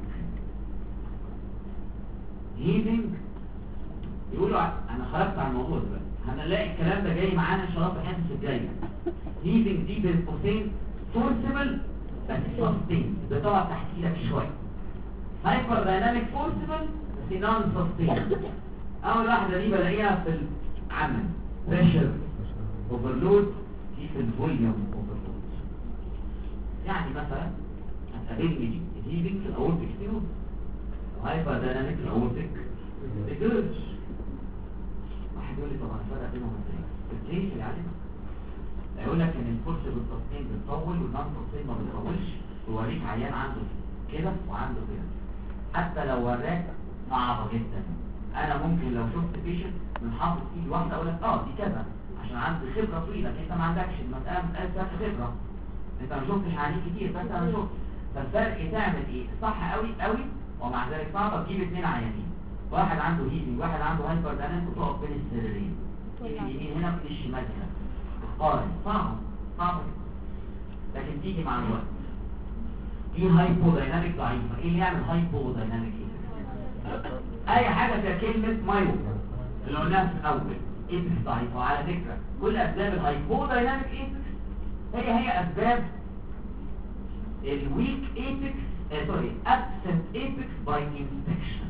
هيلينج يقولوا انا خرجت عن الموضوع دلوقتي، هنلاقي الكلام ده جاي معانا ان شاء الله في الحصص الجايه. هيلينج دي بين قوسين فورسبل بس سستين، بتقعد تحت ايدك شويه. هايبر دايناميك فورسبل بس نون سستين. اول واحده دي بلاقيها في العمل بريشر اوفرلود، دي في الفوليوم اوفرلود. يعني مثلا هتقابلني دي هيلينج في الاورتيك ستينوز، وهايبر دايناميك الاورتيك ستينوز. واحد يقول لي طب انا فرق بينهم ازاي؟ الكيس اللي علينا يقول لك ان الفورس بالتسطين بتطول والنون تسطين ما بتطولش، ويوريك عيان عنده كده وعنده كده. حتى لو وراك صعبه جدا، انا ممكن لو شفت بيشنت من حاطط ايد واحده اقول لك دي كذا، عشان عندي خبره طويله. انت ما عندكش المساله مساله خبره، انت ما شفتش عيانين كتير، بس انا شفت. فالفرق تعمل ايه؟ صح قوي قوي ومع ذلك صعبه تجيب 2 عيانين، واحد عنده هيلينج واحد عنده هايبر دايناميك، وتقف بين السريرين، تيجي اليمين هنا وتيجي الشمال هنا، تقارن. صعبه لكن تيجي مع الوقت. دي هايبو دايناميك ضعيفه. ايه اللي يعمل هايبو دايناميك؟ اي حاجه فيها كلمه مايو اللي قلناها في الاول، ايبكس ضعيفه. وعلى فكره كل اسباب الهايبو دايناميك ايبكس هي اسباب الويك ايبكس، absent apex by inspection.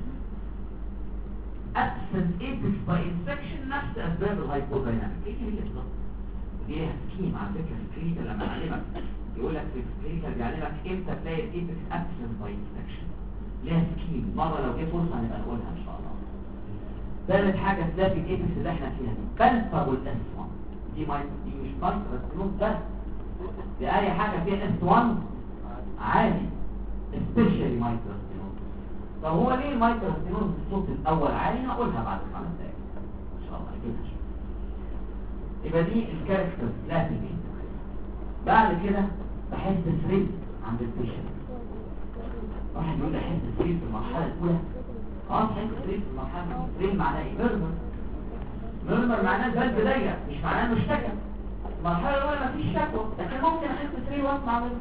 absent apex by inspection نفس اسباب الهايبودايناميك. ايه هي بالظبط؟ ودي ليها سكيم على فكره في الكلينيكال. لما يعلمك يقول لك في الكلينيكال بيعلمك امتى تلاقي الايبكس absent by inspection، ليها سكيم. مره لو جه فرصه هنبقى نقولها ان شاء الله. ثالث حاجه تلاقي الايبكس اللي احنا فيها دي بالفابل اس1، دي مش مايكروسكوب بس، دي اي حاجه فيها اس1 عالي، especially microstenose. طب هو ليه المايكروستينوز الصوت الاول عالي؟ هقولها بعد 5 دقايق ان شاء الله كده. يبقى دي الكاركتر لازم. بعد كده بحس ثريل عند البيشنت. واحد يقول لي احس ثريل في المرحله الاولى. تحس ثريل في المرحله الاولى. ثريل معناه ايه؟ ميرمر معناه البلد ضيق، مش معناه انه اشتكى. المرحله الاولى مفيش شكوى، لكن ممكن احس ثريل واسمع ميرمر.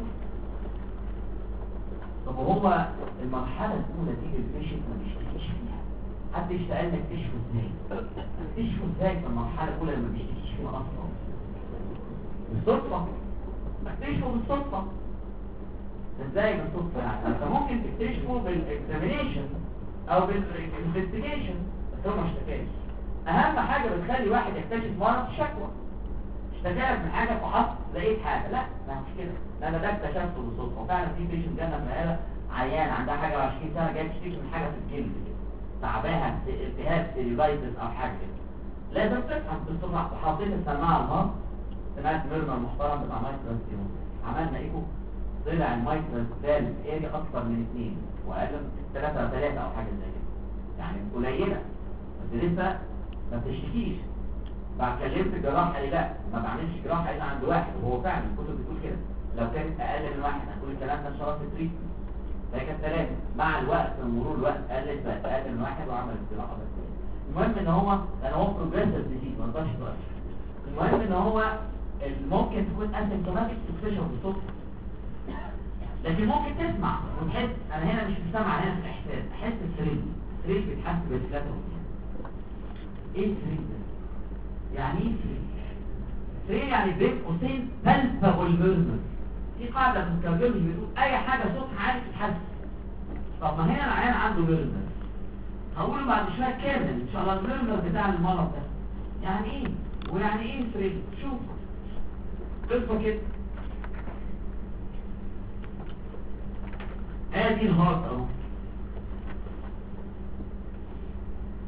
طب هو المرحلة الأولى دي البيشنت ما بيشتكيش فيها، حد يشتغل لك تشفوا ازاي؟ تشفوا ازاي في المرحلة الأولى لما بيشتكيش فيها أصلا؟ بالصدفة، تكتشفوا بالصدفة. ازاي بالصدفة يعني؟ انت ممكن تكتشفوا بالاكزامينيشن أو بالانفستيجيشن، بس هو ما اشتكاش. أهم حاجة بتخلي واحد يكتشف مرض الشكوى. اشتكالك من حاجة فحط لقيت حاجة، لا ما مش كده، لا ده اكتشفته بالصدفة. وفعلا في بيشنت جالنا في العيادة عيان عندها حاجة 20 سنة جايه تشتكي من حاجة في الجلد كده، تعباها التهاب سيلولايتس أو حاجة كده، لازم تفهم بالصدفة. وحطيت السماعة على الهارت، سمعت ميرمر محترم بتاع مايكروستينوز، عملنا ايكو طلع المايكروستينوز اريا أكثر من 2 وأقل من 3 أو حاجة زي كده، يعني قليلة بس لسه ما بتشتكيش. بعد كلمت الجراح قال لي لا ما بعملش جراحه الا عند واحد، وهو فعلا الكتب بتقول كده. لو كانت اقل من 1 هتقول الكلام ده ان شاء الله في التريتمنت. فهي كانت 3 مع الوقت مرور الوقت قلت بقت اقل من 1 وعملت جراحه بس. المهم ان هو لان هو بروجريسيف ديزيز ما رضاش يتغير. المهم ان هو ممكن تكون اسيمتوماتيك تكتشف بالصدفه، لكن ممكن تسمع وتحس. انا هنا مش بسمع، هنا في الاحساس. احس الثريل بيتحس بالفلاتو. ايه الثريل ده؟ يعني ايه ثريل؟ يعني بين قوسين palpable murmur. في قاعدة في الكارديولوجي بتقول اي حاجة صوتها عالي تتحس. طب ما هنا العيان عنده ميرمر، هقوله بعد شوية كامل ان شاء الله الميرمر بتاع المرض ده يعني ايه ويعني ايه ثريل. شوف قصة كده، ادي الهارت اهو،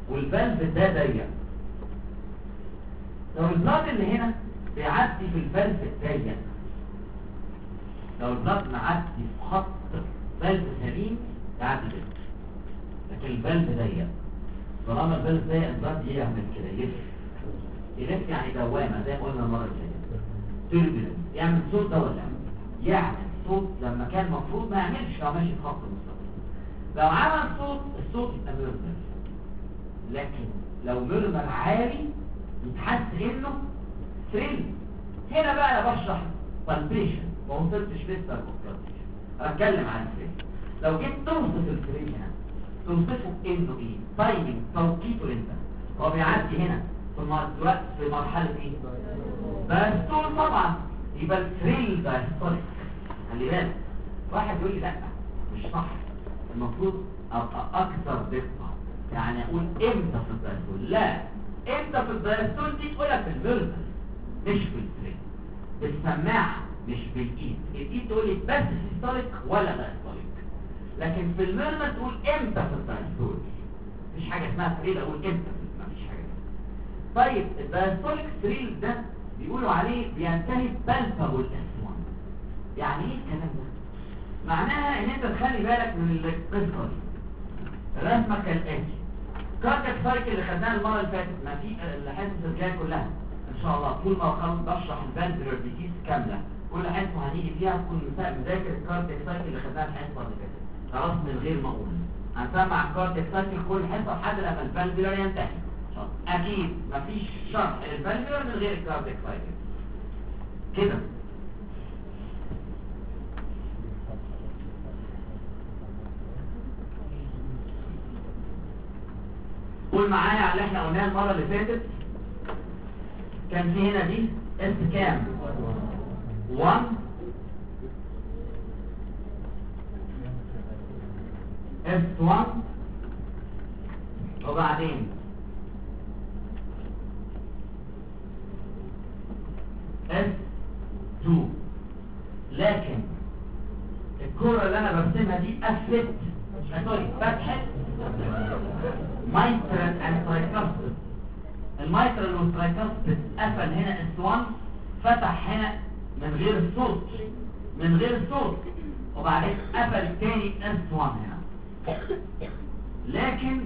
والفالف ده ضيق. لو البلاد اللي هنا بيعدي في الفالف الضيق، لو البلاد معدي في خط فالف سليم يعدي كده، لكن الفالف ضيق، طالما الفالف ضيق البلاد يعمل كده، يلف يعني دوامه زي ما قلنا المره اللي فاتت. توربulence يعمل صوت ده ولا يعمل صوت لما كان المفروض ما يعملش لو ماشي في خط مستقيم. لو عمل صوت الصوت يبقى ميرمر، لكن لو ميرمر عالي يتحس انه ثريل. هنا بقى انا بشرح بالبيشن، ما وصلتش لسه للكونتراكشن، اتكلم عن الثريل. لو جيت توصف الثريل هنا توصفه انه ايه؟ تايمنج، توقيته امتى؟ هو بيعدي هنا في مرحله ايه؟ دايستول طبعا، يبقى الثريل دايستوليك. خلي بالك واحد يقول لي لا مش صح، المفروض ابقى اكثر دقه، يعني اقول امتى في الدايستول. لا، امتى في الدايستول دي تقولها في الفيربال مش في الثريل، بالسماعه مش بالايد. الايد تقول لي بس سيستوليك ولا دايستوليك، لكن في الميرمر تقول امتى في الدايستول. مفيش حاجه اسمها ثريل اقول امتى، مفيش حاجه. طيب الدايستوليك ثريل ده بيقولوا عليه بينتهي بالبابل اس1. يعني ايه الكلام ده؟ معناها ان انت تخلي بالك من القصه دي. الرسمه كالاتي: كاردياك سايكل اللي خدناها المره اللي فاتت، ما في الحصص الجايه كلها ان شاء الله طول ما خلص بشرح الفالفولار ديزيز كامله، كل حصه هنيجي فيها تكون مذاكر الكاردياك سايكل اللي خدناها الحصه اللي فاتت خلاص من غير ما اقول. هنسمع الكاردياك سايكل كل حصه لحد لما الفالفولار ينتهي. اكيد مفيش شرح للفالفولار من غير الكاردياك سايكل كده. قول معايا على اللي احنا قلناه المره اللي فاتت. كان في هنا دي اس كام 1 اس 1 وبعدين اس 2. لكن الكرة اللي انا برسمها دي قفلت فتحت مايترال اند ترايكاستس. المايترال والترايكاستس قفل هنا اس 1، فتح هنا من غير الصوت، من غير الصوت، وبعدين قفل تاني اس 1 هنا. لكن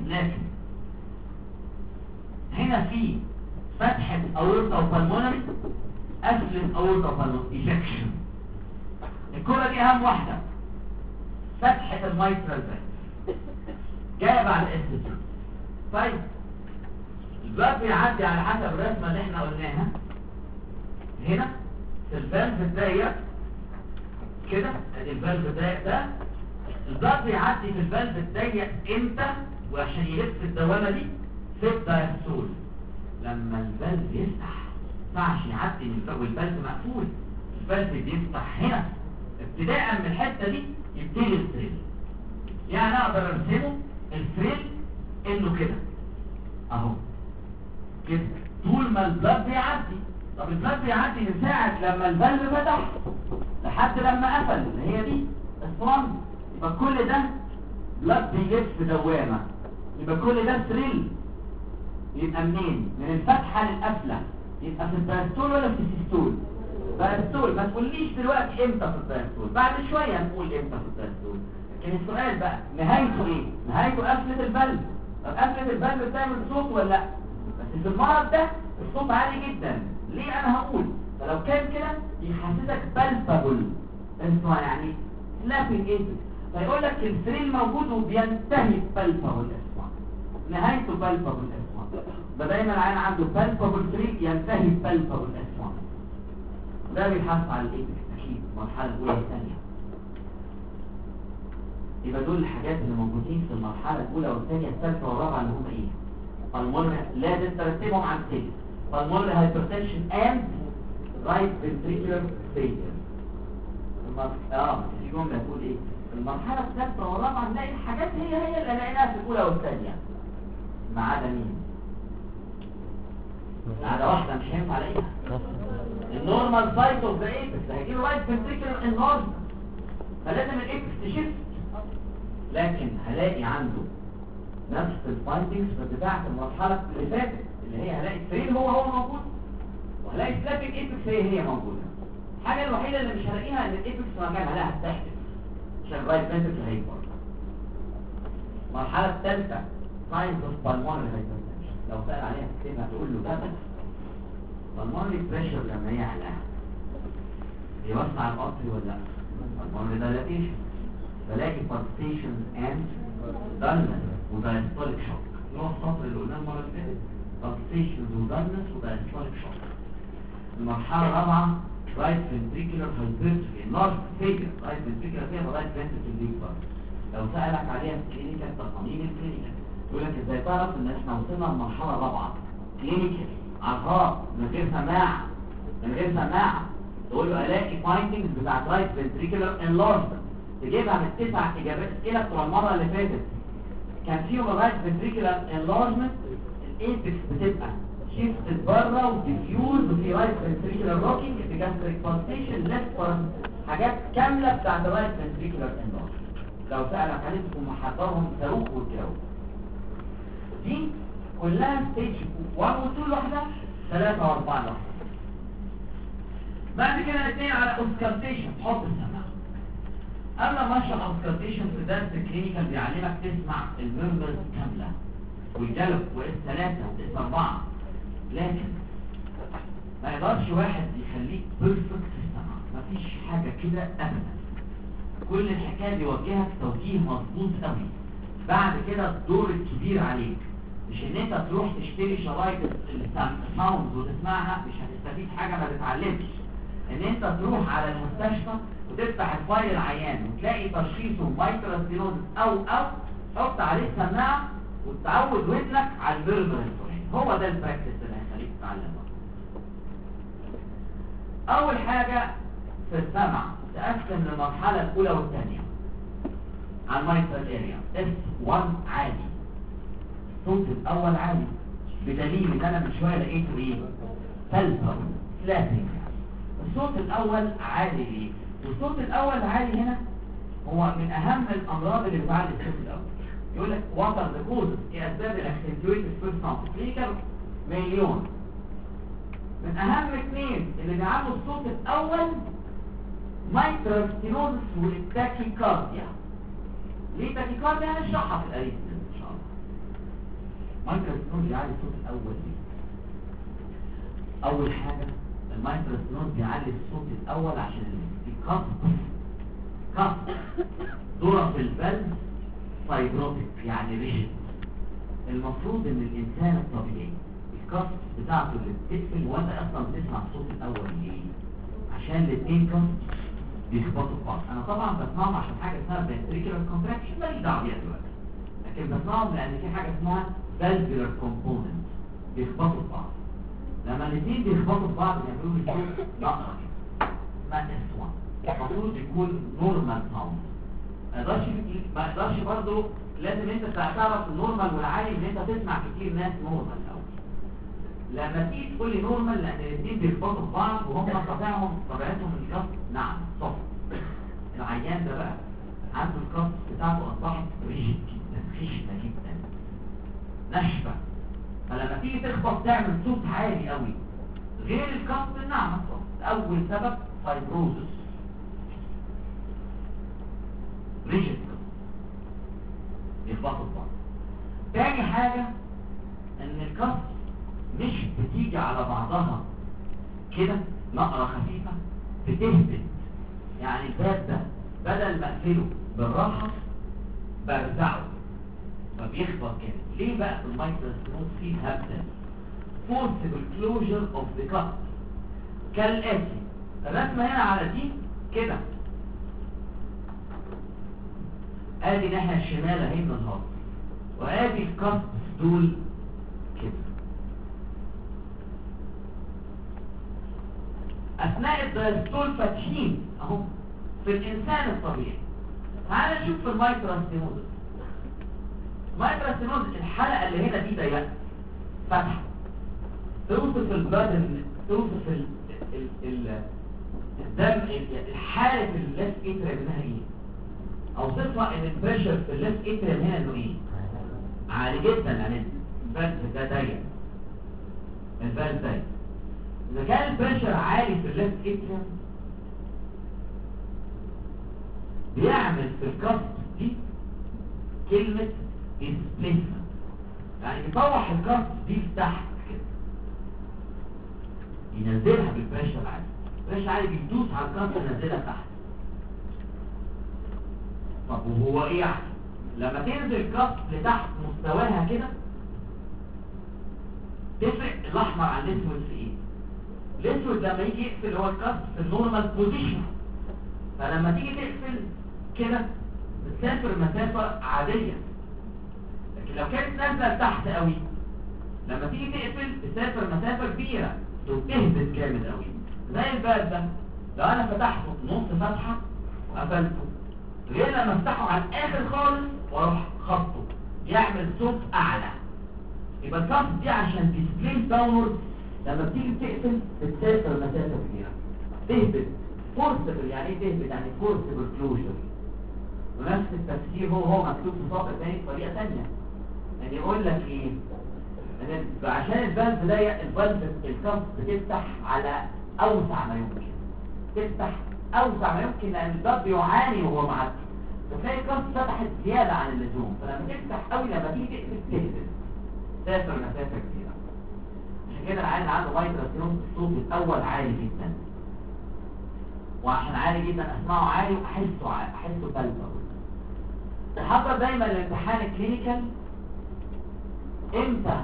هنا في فتحة اورتا وبالمونري، قفلت اورتا وبالمونري ايجكشن. الكرة دي اهم واحدة، فتحة المايترال بس جاية بعد اس 2. طيب البلاد بيعدي على حسب الرسمة اللي احنا قلناها هنا في الفالف الضيق كده. ادي الفالف الضيق ده، البلاد بيعدي في الفالف الضيق امتى؟ وعشان يلف الدوامة دي في الدايستول لما الفالف يفتح. ما ينفعش يعدي من الفالف والفالف مقفول. الفالف بيفتح هنا ابتداء من الحتة دي يبتدي الثريل. يعني اقدر ارسمه الثريل انه كده اهو كده طول ما البلاد بيعدي. طب البلاد بيعدي من ساعة لما الفالف فتح لحد لما قفل، اللي هي دي الصوان. يبقى كل ده بلاد بيلف دوامة، يبقى كل ده ثريل. يبقى منين؟ من الفتحة للقفلة. يبقى في الدايستول ولا في السيستول؟ دايستول. ما تقوليش دلوقتي امتى في الدايستول، بعد شوية هنقول امتى في الدايستول. لكن السؤال بقى نهايته ايه؟ نهايته قفلة الفالف. طب قفلة الفالف بتعمل صوت ولا لا؟ بس في المرض ده الصوت عالي جدا. ليه انا هقول؟ فلو كان كده يحسسك بالبابل انتوا يعني سلابنج ايه، فيقول لك الثريل موجود وبينتهي بالبابل اسمع، نهايته بالبابل اسمع. ده دايما العين عنده بالبابل ثريل ينتهي بالبابل اسمع. ده بيحث على الايه؟ اكيد المرحله الاولى والثانيه. يبقى دول الحاجات اللي موجودين في المرحله الاولى والثانيه الثالثه والرابعه اللي هم ايه؟ بالمونري لازم ترتبهم على السيل. بالمونري هايبرتنشن اند رايت فنتريكولار فيلير. في جمله تقول ايه؟ المرحله الثالثه والرابعه نلاقي الحاجات هي اللي لقيناها في الاولى والثانيه ما عدا مين؟ ما عدا واحده مش هينفع الاقيها، النورمال سايت اوف ذا ايبكس. هيجيله رايت فنتريكولار انهارت، فلازم الايبكس تشفت. لكن هلاقي عنده نفس الفايندنجز بتاعت المرحله اللي فاتت، اللي هي هلاقي سترين هو موجود، وهلاقي سلابنج ايبكس هي موجوده. الحاجه الوحيده اللي مش هلاقيها ان الايبكس مكانها لا هتحدث عشان الرايت فنتركل هيكبر. المرحله الثالثه ساينز اوف بالمونري هايبرتنشن، لو سال عليها تكتبها تقول له ده بالمونري بريشر لما يعلى بيوسع الارتري ولا لا؟ بالمونري دايلاتيشن، بلاقي بالسيشنز اند دالنس ودايستوليك شوك، اللي هو السطر اللي قلناه المره اللي فاتت، بالسيشنز ودالنس ودايستوليك شوك. المرحله الرابعه رايت فنتريكولار هايبرتروفي، لارج فيجر رايت فنتريكولار فيها رايت فنتريكل بيكبر. لو سالك عليها في كلينيكال تصاميم الكلينيكال يقول لك ازاي تعرف ان احنا وصلنا للمرحله الرابعه كلينيكال على الهارت من غير سماعه، من غير سماعه تقول له الاقي فايندنجز بتاعت رايت فنتريكولار انلارجمنت، تجيبها من التسع اجابات اسئله بتوع المره اللي فاتت كان فيهم الرايت فنتريكولار انلارجمنت، الايبكس بتبقى شيفت بره وديفيوز وفي رايت فنتريكولار روكينج في جاستريك بالسيشن ليفت، حاجات كامله بتاعت الرايت فنتريكولار انلارجمنت. لو سألك عليه تكون محضرهم صاروخ والجو. دي كلها ستيج 1 و 2 لوحدها، 3 و 4 لوحدها. بعد كده الاثنين على اوسكالتيشن، تحط السماعه. قبل ما اشرح اوسكالتيشن في درس كلينيكال بيعلمك تسمع الميرمرز كامله والجلب واس 3 واس 4، لكن ما يقدرش واحد يخليك بيرفكت في السماعه، مفيش حاجه كده ابدا. كل الحكايه بيوجهك توجيه مظبوط قوي. بعد كده الدور الكبير عليك مش ان انت تروح تشتري شرايط الساوند وتسمعها، مش هتستفيد حاجه، ما تتعلمش. ان انت تروح على المستشفى وتفتح الفايل العيان وتلاقي تشخيصه مايكرو ستينوزس او تحط عليه سماعه وتعود ودنك على الميرمر. هو ده البراكتس اللي هيخليك تتعلم. اول حاجه في السمع تقسم للمرحله الاولى والثانيه على المايترال اريا. S1 عالي، الصوت الاول عالي، بدليل ان انا من شويه لقيته ايه؟ فلتر سلابنج. الصوت الاول عالي ليه؟ والصوت الاول عالي هنا هو من اهم الامراض اللي بتعلي الصوت الاول. يقول لك واتر ذا كوزز، ايه اسباب الاكسنتويتد فيرست ساوند؟ كلينيكال مليون. من اهم اثنين اللي بيعلوا الصوت الاول مايترال ستينوزس والتاكيكارديا. ليه تاكيكارديا؟ هنشرحها في القريب ان شاء الله. مايترال ستينوزس بيعلي الصوت الاول ليه؟ اول حاجه المايترال ستينوزس بيعلي الصوت الاول عشان في كف دورة في البلد فايبروتيك يعني ريجيد. المفروض ان الانسان الطبيعي الكف بتاعته اللي بتقفل وانت اصلا بتسمع الصوت الاول ليه؟ عشان الاثنين كف بيخبطوا في بعض. انا طبعا بسمعهم عشان حاجه اسمها ventricular contraction ماليش دعوه بيها دلوقتي، لكن بسمعهم لان في حاجه اسمها valvular component بيخبطوا في بعض. لما الاثنين بيخبطوا في بعض بيعملوا لي صوت نقره اسمها S1. المفروض يكون نورمال ساوند. ما يقدرش برضه، لازم انت تعرف النورمال والعالي ان انت تسمع كتير ناس نورمال الاول. لما تيجي تقول لي نورمال لان الاثنين بيخبطوا في بعض وهم طبيعتهم الكف نعم صف. العيان ده بقى عنده الكف بتاعته اصبحت ريجيد جدا، خشنه جدا، ناشفه، فلما تيجي تخبط تعمل صوت عالي قوي غير الكف الناعمه الصف. اول سبب فايبروزس ريجيد يخبطوا في بعض. تاني حاجه ان الكف مش بتيجي على بعضها كده نقرة خفيفة، بتهبط. يعني الباب ده بدل ما اقفله بالراحة برزعه فبيخبط كده. ليه بقى في المايكرو ستينوزس فيه هبدة؟ forcible closure of the cup كالآتي. الرسمة هنا على دي كده، ادي ناحية الشمال اهي من الهارت، وادي الكف دول كده. اثناء الدايستول فاتحين اهو في الانسان الطبيعي. تعال نشوف في المايترال ستينوزس. المايترال ستينوزس الحلقه اللي هنا دي ضيقه فاتحه، توصف البلد، توصف الدم، الحاله في الليفت اتريم انها ايه؟ اوصفها ان البريشر في الليفت اتريم هنا انه ايه؟ عالي. عالي جدا يعني الفالف ده ضيق، الفالف ضيق. اذا كان البريشر عالي في الليفت اتريوم بيعمل في الكاست دي كلمة displacement، يعني يطوح الكاست دي لتحت كده، ينزلها بالبريشر عالي. البريشر عالي بيدوس على الكاست ينزلها تحت. طب وهو ايه يعني؟ لما تنزل الكاست لتحت مستواها كده تفرق الاحمر عن الاسود في ايه؟ الاسود لما يجي يقفل هو الكاست في النورمال بوزيشن، فلما تيجي تقفل كده بتسافر مسافة عادية. لكن لو كانت نازلة تحت قوي لما تيجي تقفل تسافر مسافة كبيرة وتهبط جامد قوي. زي الباب ده لو انا فتحته نص فتحة وقفلته غير لما افتحه على الاخر خالص واروح خبطه يعمل صوت اعلى. يبقى الكاست دي عشان ديسبليس داونورد لما بتيجي تقفل بتسافر مسافة كبيرة تهبط فورسبل. يعني ايه تهبط؟ يعني فورسبل كلوجر. ونفس التفسير هو مكتوب في سطر تاني بطريقة تانية. يعني يقول لك ايه؟ عشان الفالف ضيق الفالف الكاست بتفتح على اوسع ما يمكن، تفتح اوسع ما يمكن لان الباب بيعاني وهو معدي، فتلاقي الكاست فتحت زيادة عن اللزوم، فلما تفتح قوي لما تيجي تقفل تهبط تسافر مسافة كبيرة. عشان كده العيان عنده مايترال الصوت الاول عالي جدا، وعشان عالي جدا اسمعه عالي واحسه عالي، احسه بلبل. تحضر دايما الامتحان الكلينيكال امتى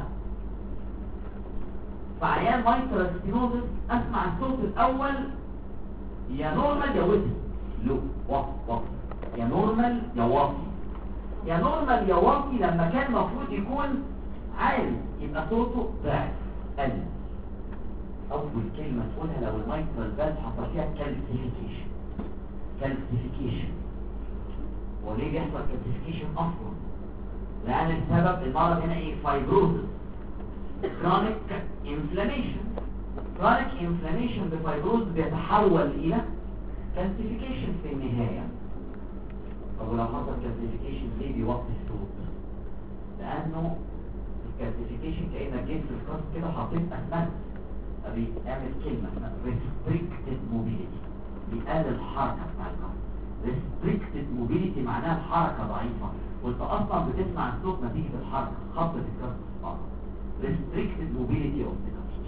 في عيان مايترال ستينوزس اسمع الصوت الاول يا نورمال يا وطي، لو واطي، يا نورمال يا واطي. يا نورمال يا واطي لما كان المفروض يكون عالي يبقى صوته ضعف قل. اول كلمه تقولها لو المايترال فالف حصل فيها كالسيفيكيشن. كالسيفيكيشن وليه بيحصل كالسيفيكيشن اصلا؟ لان السبب المرض هنا ايه؟ فايبروزس، كرونيك انفلاميشن. كرونيك انفلاميشن بفايبروز بيتحول الى كالسيفيكيشن في النهايه. طب ولو حصل كالسيفيكيشن ليه بيوطي الصوت؟ لانه الكالسيفيكيشن كأنك جيت في الكاست كده حطيت اسمنت، بيعمل كلمة اسمها restricted mobility، بيقلل الحركة بتاع الكاست. restricted mobility معناها الحركة ضعيفة، وانت اصلا بتسمع الصوت نتيجة الحركة، خبطة الكاست في بعض. restricted mobility of the cast.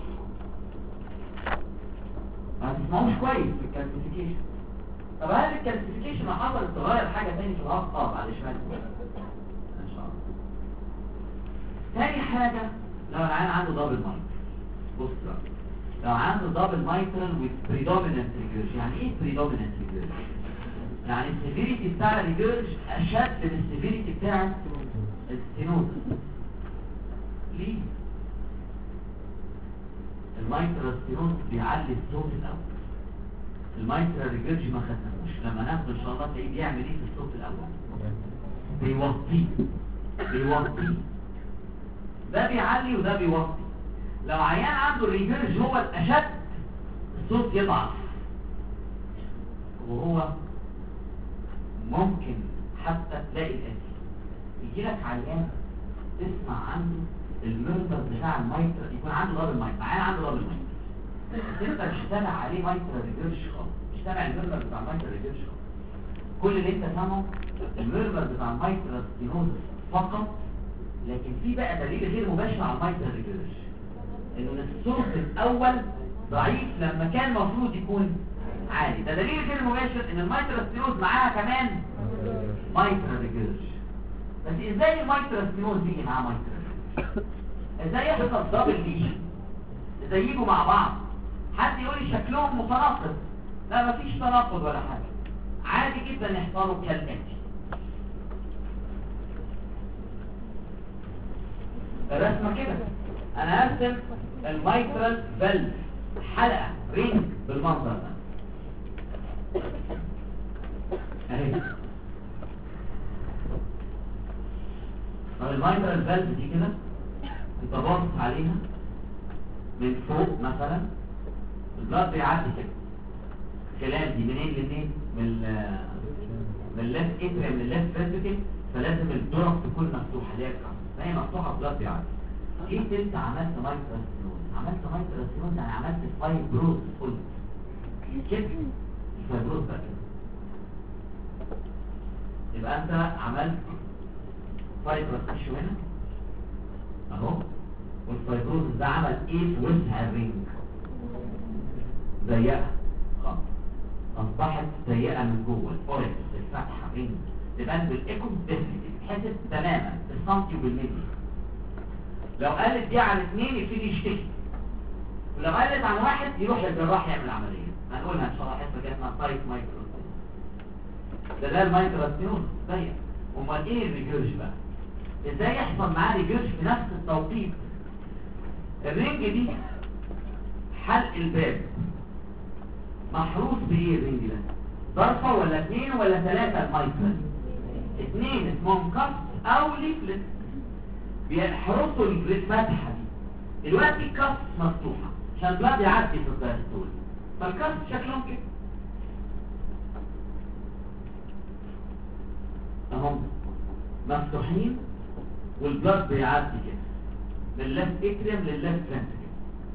ما تسمعوش كويس في الكالسيفيكيشن. طب هل الكالسيفيكيشن لو حصلت تغير حاجة تاني في الهارت؟ بعد شوية ان شاء الله. تاني حاجة لو العيان عنده دبل مايترال. بص بقى، لو عنده دبل مايترال with predominant regurg. يعني ايه predominant regurg؟ يعني السيفيريتي بتاع الريجرج اشد من السيفيريتي بتاع الستينوزس. ليه؟ المايترال ستينوزس بيعلي الصوت الاول، المايترال ريجرج ما خدناهوش. لما ناخد ان شاء الله تلاقيه بيعمل ايه في الصوت الاول؟ بيوطيه. ده بيعلي وده بيوطي. لو عيان عنده الريجرج هو الاشد الصوت يضعف، وهو ممكن حتى تلاقي الاتي يجي لك عيان تسمع عنده المرضى بتاع المايترال يكون عنده دبل مايترال، عيان عنده دبل مايترال تقدر تشتغل عليه مايترال ريجرج خالص، مش سامع المرضى بتاع المايترال ريجرج خالص. كل اللي انت سامعه المرضى بتاع المايترال ستينوزس فقط. لكن في بقى دليل غير مباشر على المايترال ريجرج، انه الصوت الاول ضعيف لما كان المفروض يكون عالي. ده دليل غير مباشر ان المايترال ستينوز معاها كمان مايترال ريجرج. بس ازاي المايترال ستينوز بيجي معاه مايترال ريجرج؟ ازاي يحصل دبل ليجن؟ ازاي يجوا مع بعض؟ حد يقول لي شكلهم متناقض. لا، مفيش تناقض ولا حاجه، عادي جدا يحصلوا كالاتي. الرسمه كده انا هرسم المايترال فالف حلقه رينج بالمنظر ده اهي. المايترال فالف دي كده انت باصص عليها من فوق مثلا، البلاد بيعدي كده خلال دي منين لمنين؟ من الليفت اتريم للليفت فيرتيكال فلازم الدرج تكون مفتوحه اللي هي الكاست، فهي مفتوحه بلاد يعني. جيت انت عملت مايكروستينوز، عملت مايكروستينوز يعني عملت فايبروز فول كده، الفايبروز بقى كده، يبقى انت عملت فايبروز تيشو هنا اهو، والفايبروز ده عمل ايه في وسع الرينج؟ ضيقه خالص، اصبحت ضيقه من جوه الاوريكس الفتحه رينج تبان بالايكو ديفنتلي بتحسب تماما بالسنتي وبالملي. لو قلت دي على 2 يبتدي يشتكي، ولو قلت عن 1 يروح للجراح يعمل عمليه. هنقولها ان شاء الله حته كده اسمها تايت مايكروستينوز. ده المايكروستينوز ضيق. امال ايه الريجيرج بقى؟ ازاي يحصل معاه ريجيرج في نفس التوقيت؟ الرينج دي حلق الباب محروس بايه الرينج ده؟ ضرفه ولا 2 ولا 3 المايكرو؟ 2 اسمهم كاست او ليفلت بيحرسوا الفتحه دي. دلوقتي الكاست مفتوحه عشان البلاد يعدي في الدايستول، فالكاست شكلهم كده اهم مفتوحين والبلاد بيعدي كده من الليفت اتريم للليفت فنتريكل.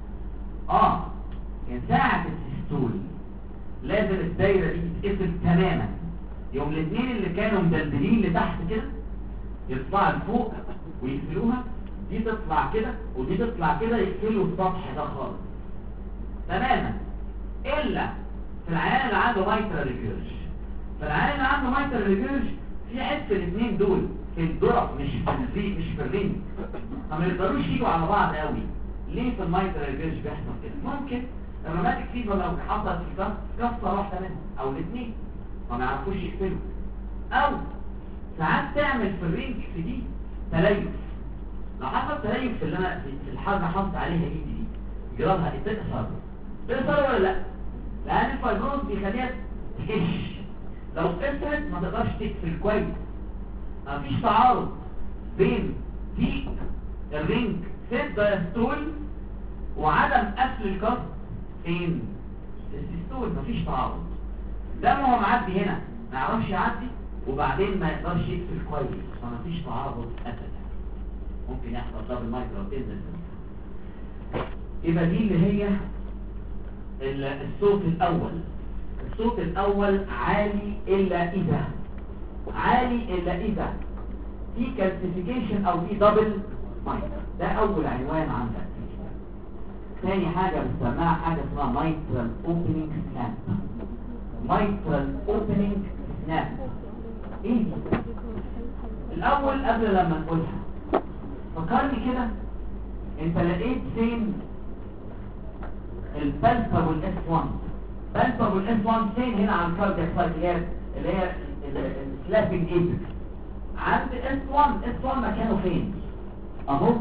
كان ساعه السيستول لازم الدايره دي تتقفل تماما، يوم الاثنين اللي كانوا مدلدلين لتحت كده يطلعوا لفوق ويقفلوها، دي تطلع كده ودي تطلع كده، يقفلوا السطح ده خالص تماما، الا في العيان اللي عنده مايترال ريجيرج. في العيان اللي عنده مايترال ريجيرج في حته الاثنين دول في الدرق مش في الرينج، فما يقدروش يجوا على بعض قوي. ليه في المايترال ريجيرج بيحصل كده؟ ممكن الروماتيك فيبر لو حصلت في الكاست كسر واحده منهم او الاثنين فما يعرفوش يقفلوا، او ساعات تعمل في الرينج في دي تليف. لو حصل تليف في اللي انا في الحاجه حاطط عليها ايدي دي جرالها تقصر ولا لا؟ لان الفايبروز بيخليها تكش، لو قصرت ما تقدرش تقفل كويس. مفيش تعارض بين دي الرينج في الدايستول وعدم قفل الكاست فين؟ السيستول. مفيش تعارض، ده ما هو معدي هنا ما يعرفش يعدي وبعدين ما يقدرش يقفل كويس، فمفيش تعارض ابدا. ممكن يحصل دبل مايكرو تنزل. يبقى دي اللي هي الصوت الاول. الصوت الاول عالي الا اذا، عالي الا اذا في كالسيفيكيشن او في دبل مايكرو. ده اول عنوان عندك. ثاني حاجه بنسميها حاجه اسمها مايترال اوبننج سناب. مايترال اوبننج سناب ايه دي؟ الاول قبل لما نقولها فكرني كده، انت لقيت فين البالبابل S1؟ بالبابل S1 فين؟ هنا على الكاردياك سايكل اللي هي السلابنج ايبكس. عند S1 مكانه فين؟ اهو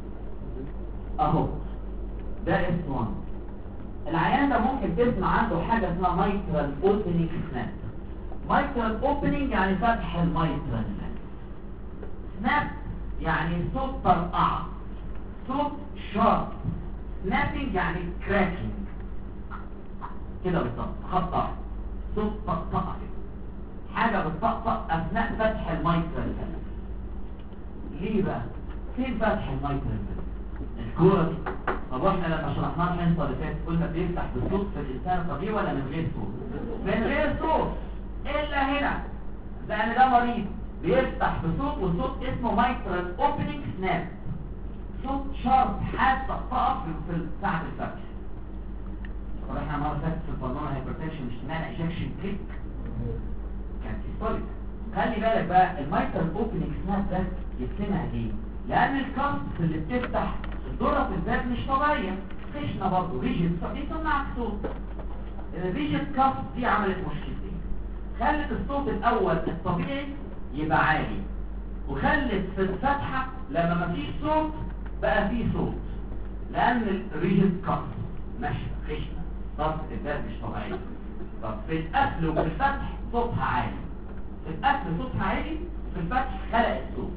ده S1. العيان ده ممكن تسمع عنده حاجه اسمها مايترال اوبننج سناب. مايترال اوبننج يعني فتح المايترال، سناب يعني صوت طرقعه، صوت شارب. سنابنج يعني كراكنج كده بالظبط، خط صوت طقطقه كده، حاجه بتطقطق اثناء فتح المايترال. ليه بقى؟ فين فتح المايترال؟ الكوره دي. طب احنا لما شرحناها الحصه اللي فاتت قلنا بيفتح بصوت في الانسان الطبيعي ولا من غير صوت؟ من غير صوت، الا هنا لان ده مريض بيفتح بصوت، والصوت اسمه مايترال اوبننج سناب. صوت شارب حاد طقطقه في ساعه الفتح. طب احنا مره فاتت في البلمونري هايبرتنشن مش سمعنا ايجكشن كليك، كان سيستوليك. خلي بالك بقى المايترال اوبننج سناب ده يتسمع ليه؟ لان الكاست اللي بتفتح الدورة في الباب مش طبيعية، خشنة برضه ريجيد، فبيصنعك صوت. الريجيد كاست دي عملت مشكلتين، خلت الصوت الاول الطبيعي يبقى عالي، وخلت في الفتحة لما مفيش صوت بقى فيه صوت، لان الريجيد كاست ناشفة خشنة، ضغط الباب مش طبيعية. طب في القفل وفي الفتح صوتها عالي، في القفل صوتها عالي، في الفتح خلقت صوت،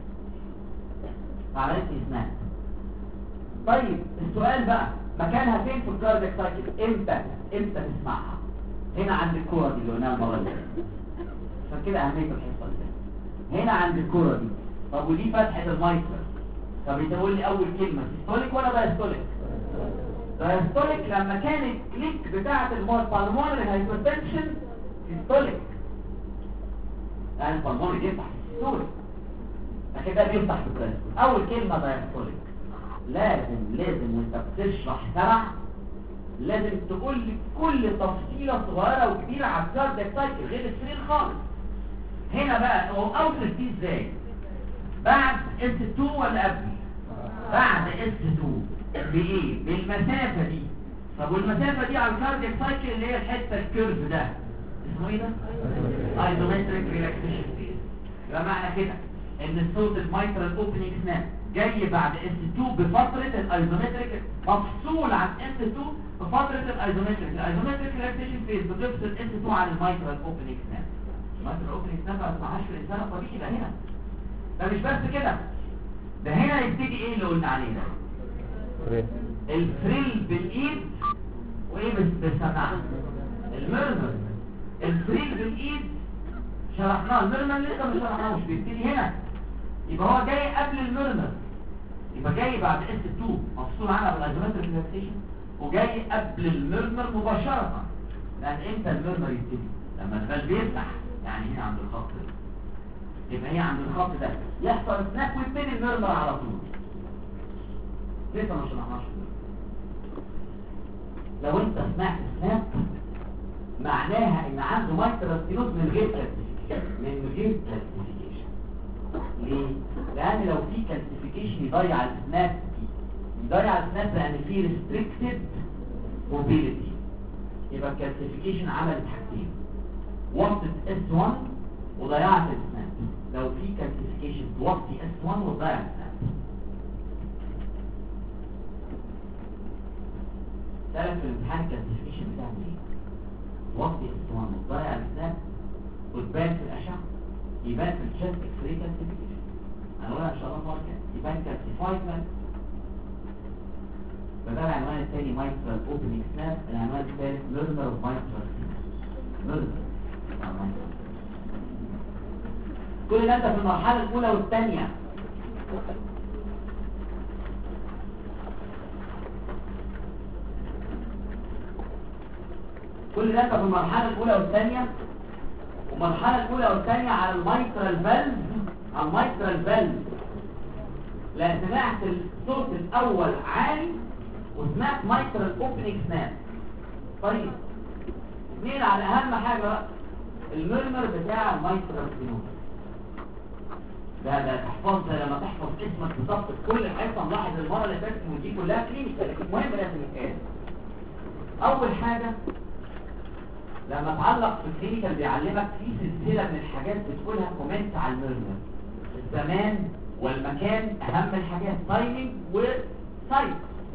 عملت اسنان. طيب السؤال بقى مكانها فين في الكاردياك سايكل؟ امتى تسمعها؟ هنا عند الكوره دي اللي قلناها المره اللي فاتت. عشان كده اهميه الحصه دي. هنا عند الكرة دي. طب ودي فتحة المايترال. طب انت قول لي اول كلمة سيستوليك ولا دايستوليك؟ دايستوليك لما كان الكليك بتاعة البالمونري هايبرتنشن سيستوليك، يعني البالمونري يفتح سيستوليك، لكن ده بيفتح في الدايستوليك. اول كلمة دايستوليك. لازم وانت بتشرح سرع لازم تقول لي كل تفصيلة صغيرة وكبيرة على الكاردياك سايكل غير السرير خالص. هنا بقى هو اوصل دي ازاي؟ بعد S2 ولا قبل؟ بعد S2 بايه؟ بالمسافة دي. طب والمسافة دي على الكاردياك سايكل اللي هي الحتة الكيرف ده اسمه ايه ده؟ ايزومتريك ريلاكسيشن فيز. يبقى معنى كده ان الصوت المايترال اوبننج سناب جاي بعد S2 بفترة الايزومتريك، مفصول عن S2 بفترة الايزومتريك. الايزومتريك ريلاكسيشن فيز بتفصل S2 عن المايترال اوبننج سناب. المايترال اوبننج سناب ما تسمعهاش في الانسان الطبيعي. ده هنا ده مش بس كده، ده هنا يبتدي ايه اللي قلنا عليه ده؟ الفريل بالايد وايه بالسماعه؟ الميرمر. الفريل بالايد شرحناه، الميرمر لسه ما شرحناهوش، بيبتدي هنا. يبقى هو جاي قبل الميرمر، يبقى جاي بعد S2 مفصول عنها بالايزومتريك ريلاكسيشن، وجاي قبل الميرمر مباشره. لان امتى الميرمر يبتدي؟ لما الفالف بيفتح، يعني هنا عند الخط ده. يبقى هي عند الخط ده يحصل سناب ويبتدي الميرمر على طول. لسه ما شرحناش. لو انت سمعت سناب معناها ان عنده مايترال ستينوز من غير كالسيفيكيشن. من غير كالسيفيكيشن. ليه؟ لان لو في كالسيفيكيشن يضيع السناب دي، يضيع السناب لان في ريستريكتد موبيليتي. يبقى الكالسيفيكيشن عملت حاجتين، وطت S1 وضيعت السناب. لو في كالسيفيكيشن توطي S1 وتضيع السناب. تعرف في الامتحان الكالسيفيكيشن بتاعمل ايه؟ توطي S1 وتضيع السناب وتبان في الاشعه، يبان في الشست اكس راي كالسيفيكيشن. هنقولها ان شاء الله مرة كده، يبان كالسيفايد مان. فده العنوان الثاني مايترال اوبننج سناب. العنوان الثالث ميرمر مايترال ميرمر. كل ده انت في المرحله الاولى والثانيه. كل ده انت في المرحله الاولى والثانيه. والمرحله الاولى والثانيه على المايترال فالف، على المايترال فالف. لا سمعت الصوت الاول عالي وسمعت مايترال اوبننج سناب. طيب اثنين على اهم حاجه بقى الميرمر بتاع المايترال ستينوز. ده تحفظ زي لما تحفظ اسمك بالظبط في كل حته. نلاحظ المره اللي فاتت ودي كلها كلينيكال، لكن المهم لازم يتقال. اول حاجه لما تعلق في الكلينيكال بيعلمك في سلسله من الحاجات بتقولها كومنت على الميرمر. الزمان والمكان اهم الحاجات، تايمينج وسايت.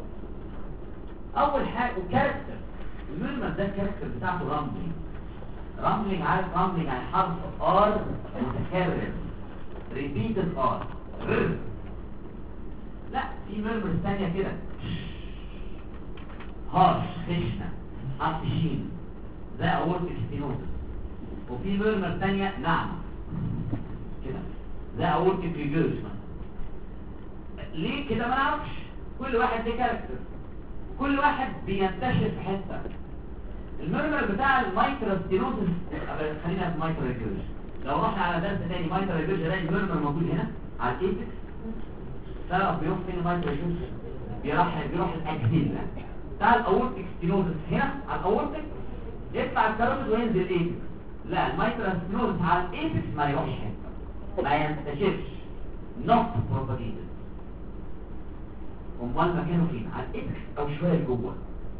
اول حاجه وكاركتر. الميرمر ده الكاركتر بتاعته رامبلينج. رامبلينج، عارف رامبلينج يعني حرف ار متكرر، ريبيتد ار. لا في ميرمر ثانيه كده هارش خشنه حرف شين، ده اورتيك ستينوزس. وفي ميرمر ثانيه نعم كده، ده اورتيك ريجيرشن. ليه كده ما نعرفش، كل واحد ليه كاركتر، كل واحد بينتشر في حته. الميرمر بتاع المايترال ستينوزس، خلينا في المايترال ريجيرشن. لو رحنا على درس تاني مايترال ريجيرشن ده الميرمر موجود هنا على الايبكس. تعرف بيروح فين المايترال ريجيرشن؟ بيروح الاكسيلا بتاع الاورتيك ستينوزس هنا على الاورتيك، يطلع الكاروتيد وينزل الايبكس. لا المايترال ستينوزس على الايبكس ما يروحش هنا، ما ينتشرش، نوت بروباجيتد. امال مكانه فين؟ على الايبكس او شويه لجوه.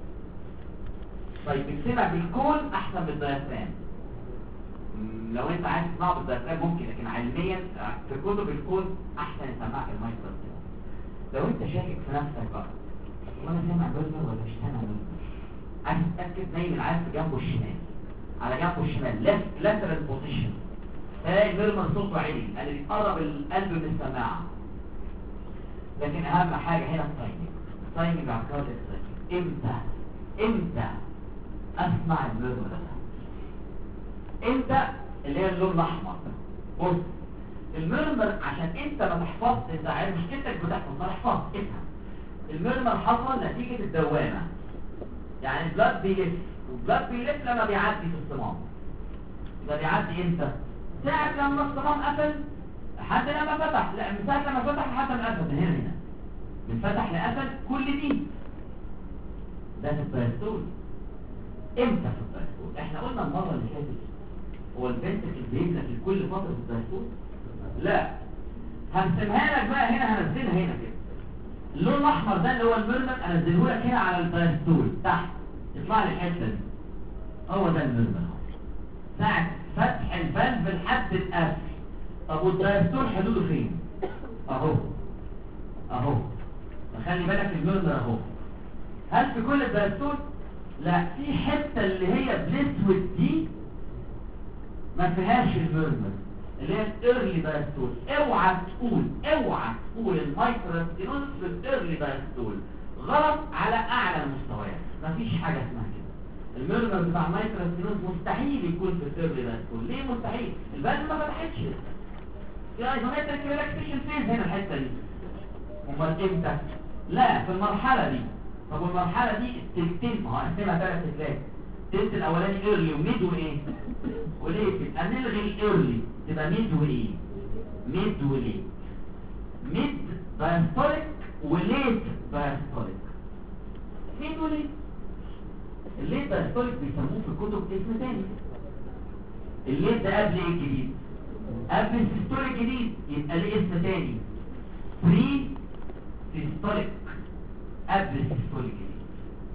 طيب بتسمع بالكون احسن بالديافرام. لو انت عايز تسمعه بالديافرام ممكن، لكن علميا في كتب الكون احسن يسمعك المايكرو. لو انت شاكك في نفسك بقى، وانا سامع ميرمر ولا مش سامع ميرمر، عايز تتاكد، نايم العيال في جنبه الشمال، على جنبه الشمال ليفت لاترال بوزيشن، تلاقي الميرمر صوته عالي اللي بيقرب القلب من السماعه. لكن اهم حاجه هنا التايمينج على الكاردياك سايكل. امتى اسمع الميرمر ده؟ امتى اللي هي اللون الاحمر. بص الميرمر عشان انت ما تحفظش، انت عارف مشكلتك بتحفظ، ما تحفظش، افهم. الميرمر حصل نتيجة الدوامة، يعني البلاد بيلف، والبلاد بيلف لما بيعدي في الصمام. يبقى بيعدي امتى؟ ساعة لما الصمام قفل لحد لما فتح، لا من ساعة لما فتح لحد ما قفل، من هنا من فتح لقفل كل دي. ده في الباستول. امتى في الباستول؟ احنا قلنا المرة اللي فاتت هو الفنتركل بيملى في كل فترة في الباستول؟ لا، هرسمها لك بقى هنا، هنزلها هنا كده. اللون الاحمر ده اللي هو الميرمر، انزله لك هنا على الباستول تحت، يطلع لي الحته دي. هو ده الميرمر ساعة فتح الفالف لحد القفل. طب والباستول حدوده فين؟ اهو اهو. فخلي بالك الميرمر اهو. هل في كل الباستول؟ لا، في حته اللي هي بالاسود دي ما فيهاش الميرمر، اللي هي الايرلي باستول. اوعى تقول المايكروستينوز في الايرلي باستول، غلط على اعلى المستويات. مفيش حاجه اسمها كده. الميرمر بتاع المايكروستينوز مستحيل يكون في الايرلي باستول. ليه مستحيل؟ الباز ما فتحتش، في ايزومتريك ريلاكسيشن فيز هنا الحته دي. امال امتى؟ لا، في المرحله دي. طب والمرحله دي التلتين، ما هو قسمها 3 تلات. التلت الاولاني ايرلي وميد وايه وليه؟ يبقى نلغي الايرلي، تبقى ميد وايه؟ ميد وليت. ميد باستوليك وليت باستوليك. ميد وليت. الليت باستوليك بيسموه في الكتب اسم تاني. الليت ده قبل ايه الجديد؟ قبل السيستوليك الجديد، يبقى ليه اسم تاني، بري سيستوليك. قبل السيستوليك الجديد،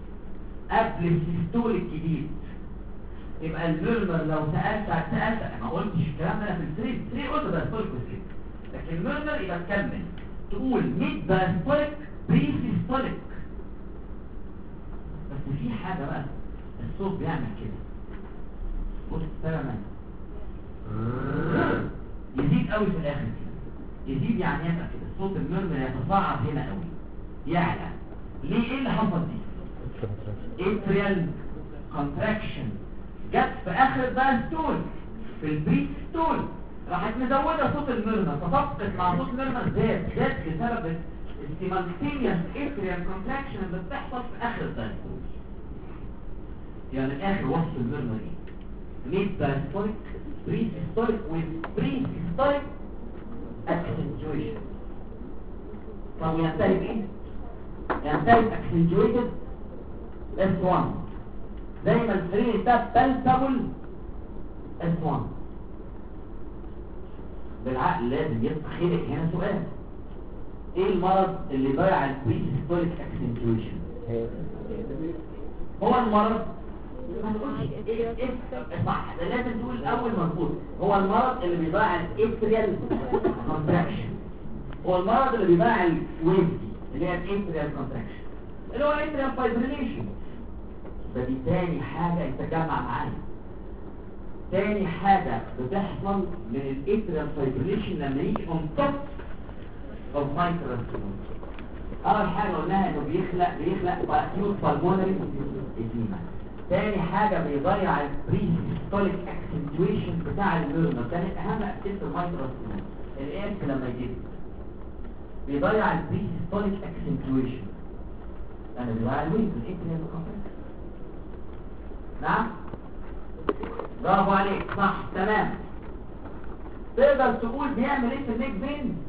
قبل السيستوليك الجديد. يبقى الميرمر لو سألت انا ما قلتش الكلام ده، انا في الثري قلت باستوليك وثري، لكن الميرمر يبقى تكمل تقول ميد باستوليك بري سيستوليك. بس في حاجه بقى، الصوت بيعمل كده، بص تماما يزيد قوي في الاخر كده، يزيد يعني يبقى كده صوت الميرمر يتصاعد هنا قوي، يعلى. ليه؟ ايه اللي حصل دي؟ اتريال كونتراكشن جت في اخر باستول، في البري ستول، راحت مزوده صوت الميرمر، فطبقت مع صوت الميرمر زاد بسبب السيمالتينيوس اتريال كونتراكشن اللي بتحصل في اخر الباستول. يعني اخر وصف الميرمر ايه؟ ميد باستوليك بري سيستوليك وبري سيستوليك اكسنتويشن. طب ينتهي بايه؟ ينتهي اكسنتويتد S1 زي ما الفريق ده بالتابل S1. بالعقل لازم يتخلق هنا سؤال، ايه المرض اللي ضيع البريسيستوليك اكسنتويشن؟ هو المرض ما تقولش اسمع، لازم تقول الاول مظبوط. هو المرض اللي بيضيع الاتريال كونتراكشن، هو المرض اللي بيضيع الويف اللي هي الاتريال كونتراكشن، اللي هو الاتريال فايبريليشن. فدي تاني حاجة انت جمع معايا، تاني حاجة بتحصل من الاتريال فايبريليشن لما يجي on top of microspasm. اول حاجة قلناها انه بيخلق acute pulmonary edema. تاني حاجة بيضيع البريسيستوليك اكسنتويشن بتاع الميرمر. كانت اهم اسئلة المايكروسكوب الاس لما يجي بيضيع البريسيستوليك اكسنتويشن، انا بيضيع الويف الاتريال كونتراكشن. نعم، برافو عليك، صح تمام. تقدر تقول بيعمل ايه في النيك فين؟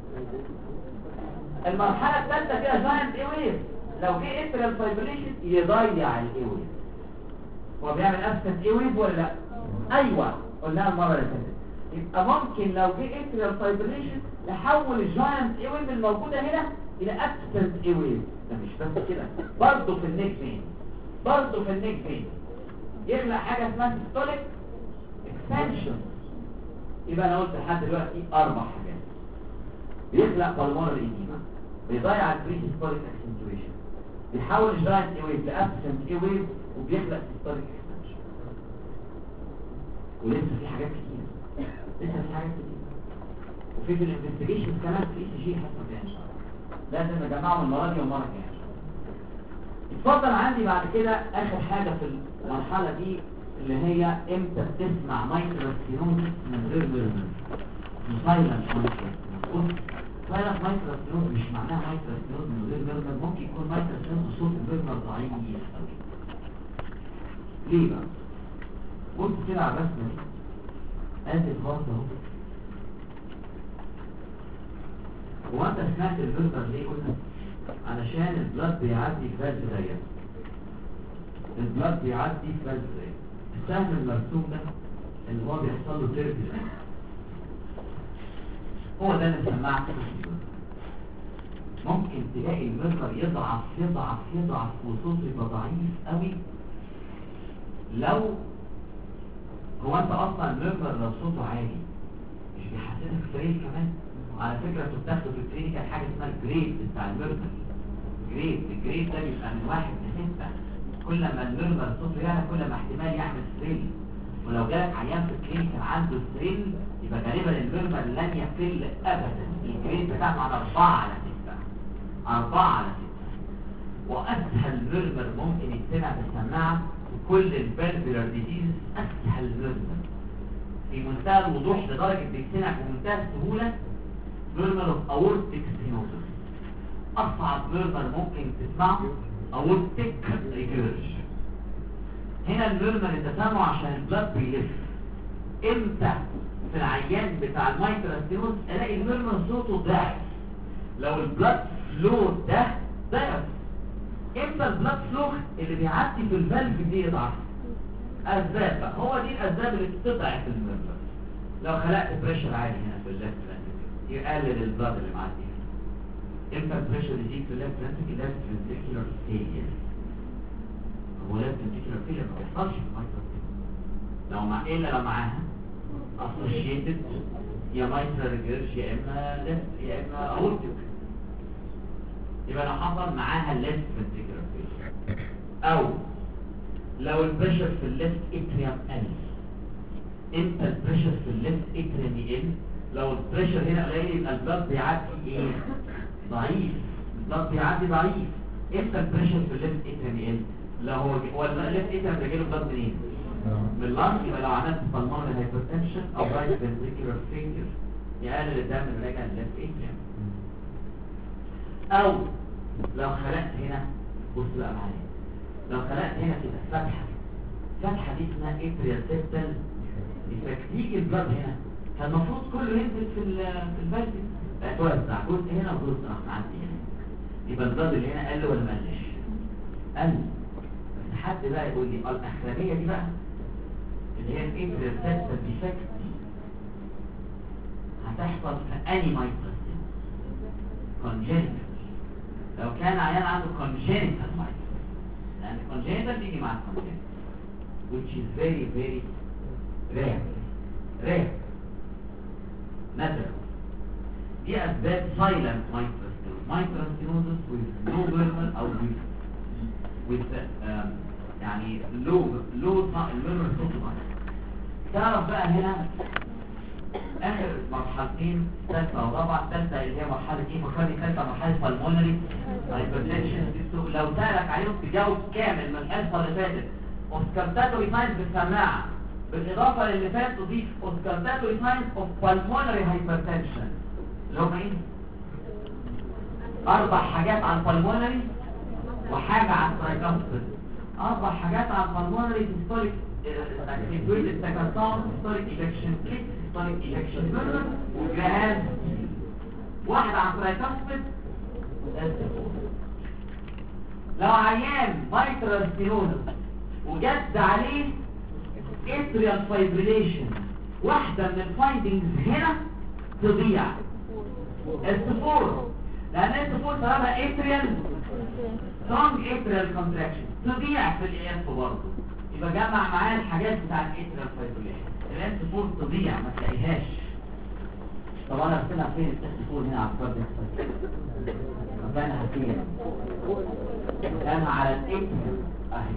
المرحله الثالثه فيها جاينت ايويف. لو جه اتريال فايبريشن يضيع الايويف. هو بيعمل ابسنت ايويف ولا لا؟ ايوه، قلناها المره اللي فاتت. يبقى ممكن لو جه اتريال فايبريشن يحول الجاينت ايويف الموجوده هنا الى ابسنت ايويف. ده مش بس كده، برضه في النيك فين، برضه في النيك فين يخلق حاجة اسمها سيستوليك اكسبانشن. يبقى انا قلت لحد دلوقتي 4 حاجات. بيخلق بالمونري ايديما، بيضيع البريسيستوليك اكسنتويشن، بيحول الجاينت ايويف لابسنت ايويف، وبيخلق سيستوليك اكسبانشن. ولسه في حاجات كتير، وفي الانفستيجيشن كمان في اي سي جي حصل فيها ان شاء الله. لازم نجمعهم المره دي والمره الجايه. اتفضل. عندي بعد كده اخر حاجة في المرحلة دي اللي هي امتى تسمع مايكروسكليروزس من غير ميرمر. سايلنت مايكروستينوز. سايلنت مايكروستينوز مش معناها مايكروستينوز من غير بيرنر، ممكن يكون مايكروستينوز وصوت البيرنر ضعيف قوي. ليه بقى؟ بص كده على الرسمه دي، ادي الهارت اهو. هو انت سمعت البيرنر ليه؟ قلنا علشان البلاد بيعدي في فالف ضيق. البلاد بيعدي في فالف ضيق. السهم المرسوم ده اللي هو بيحصل له تيربي، هو ده اللي سمعت. ممكن تلاقي البرجر يضعف يضعف يضعف وصوته يبقى ضعيف قوي. لو هو انت اصلا البرجر لو صوته عالي مش بيحسسك فريق كمان. على فكره انتوا بتاخدوا في الكلينيكال حاجه اسمها الجريد بتاع البرجر. الجريد ده بيبقى من 1 ل 6. كل ما البرجر صوته يعلى كل ما احتمال يعمل ثريل. ولو جالك عيان في الكلينيكال عنده ثريل يبقى غالبا البرجر لن يقل ابدا. الجريد بتاعته على 4 على 6. 4 على 6. واسهل برجر ممكن يتسمع بالسماعه في كل الفالفولار ديزيز. اسهل برجر في منتهى الوضوح لدرجه بيتسمع بمنتهى السهوله برجر اوف اورتيك ستينوزس. اصعب برجر ممكن تسمعه اورتيك ريجرج. هنا البرجر انت سامعه عشان البلاد بيلف. امتى في العيان بتاع المايكروستينوز الاقي البرجر صوته ضعف؟ لو البلاد فلو ده ضعف. امتى البلاد فلو اللي بيعدي في الفالف دي يضعف؟ اسباب بقى، هو دي الاسباب اللي بتضعف البرجر. لو خلقت بريشر عالي هنا في الليفت فنتريكل يقلل البلاد اللي معدي هنا. امتى البريشر يزيد في الليفت فنتريكل؟ ليفت فنتريكولار فيلير. هو ليفت فنتريكولار فيلير ما بيحصلش في المايكروستينوز لو مع الا لو معاها اسوشيتد يا مايترال ريجرج يا اما ليفت يا اما اورتيك. يبقى لو حصل معاها الليفت فنتريكولار فيلير، او لو البريشر في الليفت اتريوم قل. امتى البريشر في الليفت اتريوم يقل؟ لو البريشر هنا قليل يبقى البلاد بيعدي ايه؟ ضعيف. البلاد بيعدي ضعيف. امتى البريشر في الليفت اتريوم يقل؟ لو هو الليفت اتريوم بيجيله بلاد منين؟ من اللنج. يبقى لو عملت بالمونري هايبرتنشن او رايت فنتريكولار فيلير يقلل الدم اللي راجع للليفت اتريوم. او لو خلقت هنا، بص بقى معايا، لو خلقت هنا كده فتحه دي اسمها اتريال سيبتال ديفكت. يجي البلاد هنا كان المفروض كله ينزل في الفالف، اتوزع جزء هنا وجزء راح معدي هنا. يبقى البلاد اللي هنا قل ولا ما قلش؟ قل. بس حد بقى يقول لي الاخرانيه دي بقى اللي هي الاتريال سيبتال ديفكت هتحصل في اني مايكروستينوز كونجنتال. لو كان عيان عنده congenital myocarditis، لأن congenital بيجي مع congenital which is very very rare نادر. دي أسباب silent microstenosis with no murmur أو with يعني low murmur صوت. تعرف بقى هنا اخر مرحلتين ثالثه ورابعه. الثالثه اللي هي مرحله ايه؟ ثالثه مرحله pulmonary hypertension. لو سالك عليهم تجاوب كامل من الحصه اللي فاتت. اوسكارتاتوري ساينس بالسماعه بالاضافه للي فات تضيف اوسكارتاتوري ساينس اوف pulmonary hypertension اللي هم ايه؟ 4 حاجات عن pulmonary وحاجه عن tricuspid. 4 حاجات عن pulmonary systolic activated tachycardia systolic ejection kit systolic ejection murmur وجهاز. واحدة عن tricuspid. لو عيان مايكروستينوز وجد عليه atrial fibrillation واحدة من الفايندنجز هنا تضيع. السفور لأن السفور سببها atrial strong atrial contraction تضيع في الإياس برضه. يبقى جمع معايا الحاجات بتاعت الاتريال فايبريليشن. الاس 4 تضيع ما تلاقيهاش. طب انا ارسلها فين الاس 4 هنا على الكاردياك سايت؟ مكانها فين؟ مكانها على الاتريال اهي.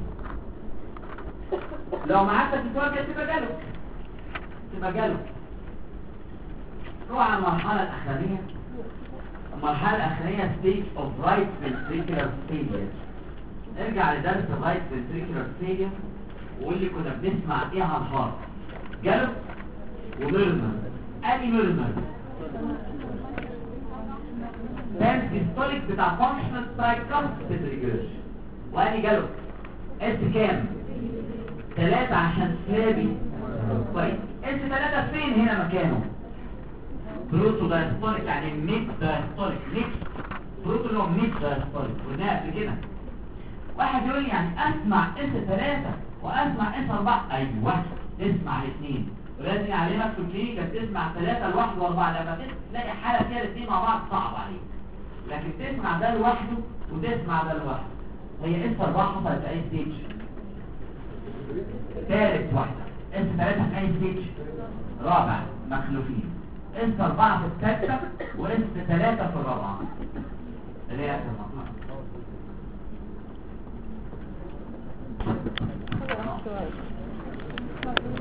لو معاك الكاردياك تبقى جاله. روح على المرحله الاخرانيه. المرحله الاخرانيه stage of right ventricular failure. ارجع لدرس الرايت فنتريكولار فيلير واللي كنا بنسمع ايه عن الهارت. جاله ومرمر اني ميرمر ده السيستوليك بتاع فانكشنال ترايكاسبيد ريجريشن. واني جاله اس كام 3 عشان سلابي كويس. اس 3 فين هنا مكانه؟ بروتو دايستوليك يعني ميك دايستوليك. ميك بروتو اللي هو ميك دايستوليك قلناها قبل كده. واحد يقول لي يعني اسمع اس 3 واسمع اس 4. ايوه اسمع الاثنين. ولازم يعلمك في الكلينيكا تسمع 3 لوحده و4. لما تلاقي حاله كده الاثنين مع بعض صعب عليك، لكن تسمع ده لوحده وتسمع ده لوحده. هي اس 4 حصلت في اي ستيج؟ ثالث واحده. اس 3 في اي ستيج؟ رابع مخلوفين. اس 4 في الثالثه واس 3 في الرابعه اللي هي اخر مرحله.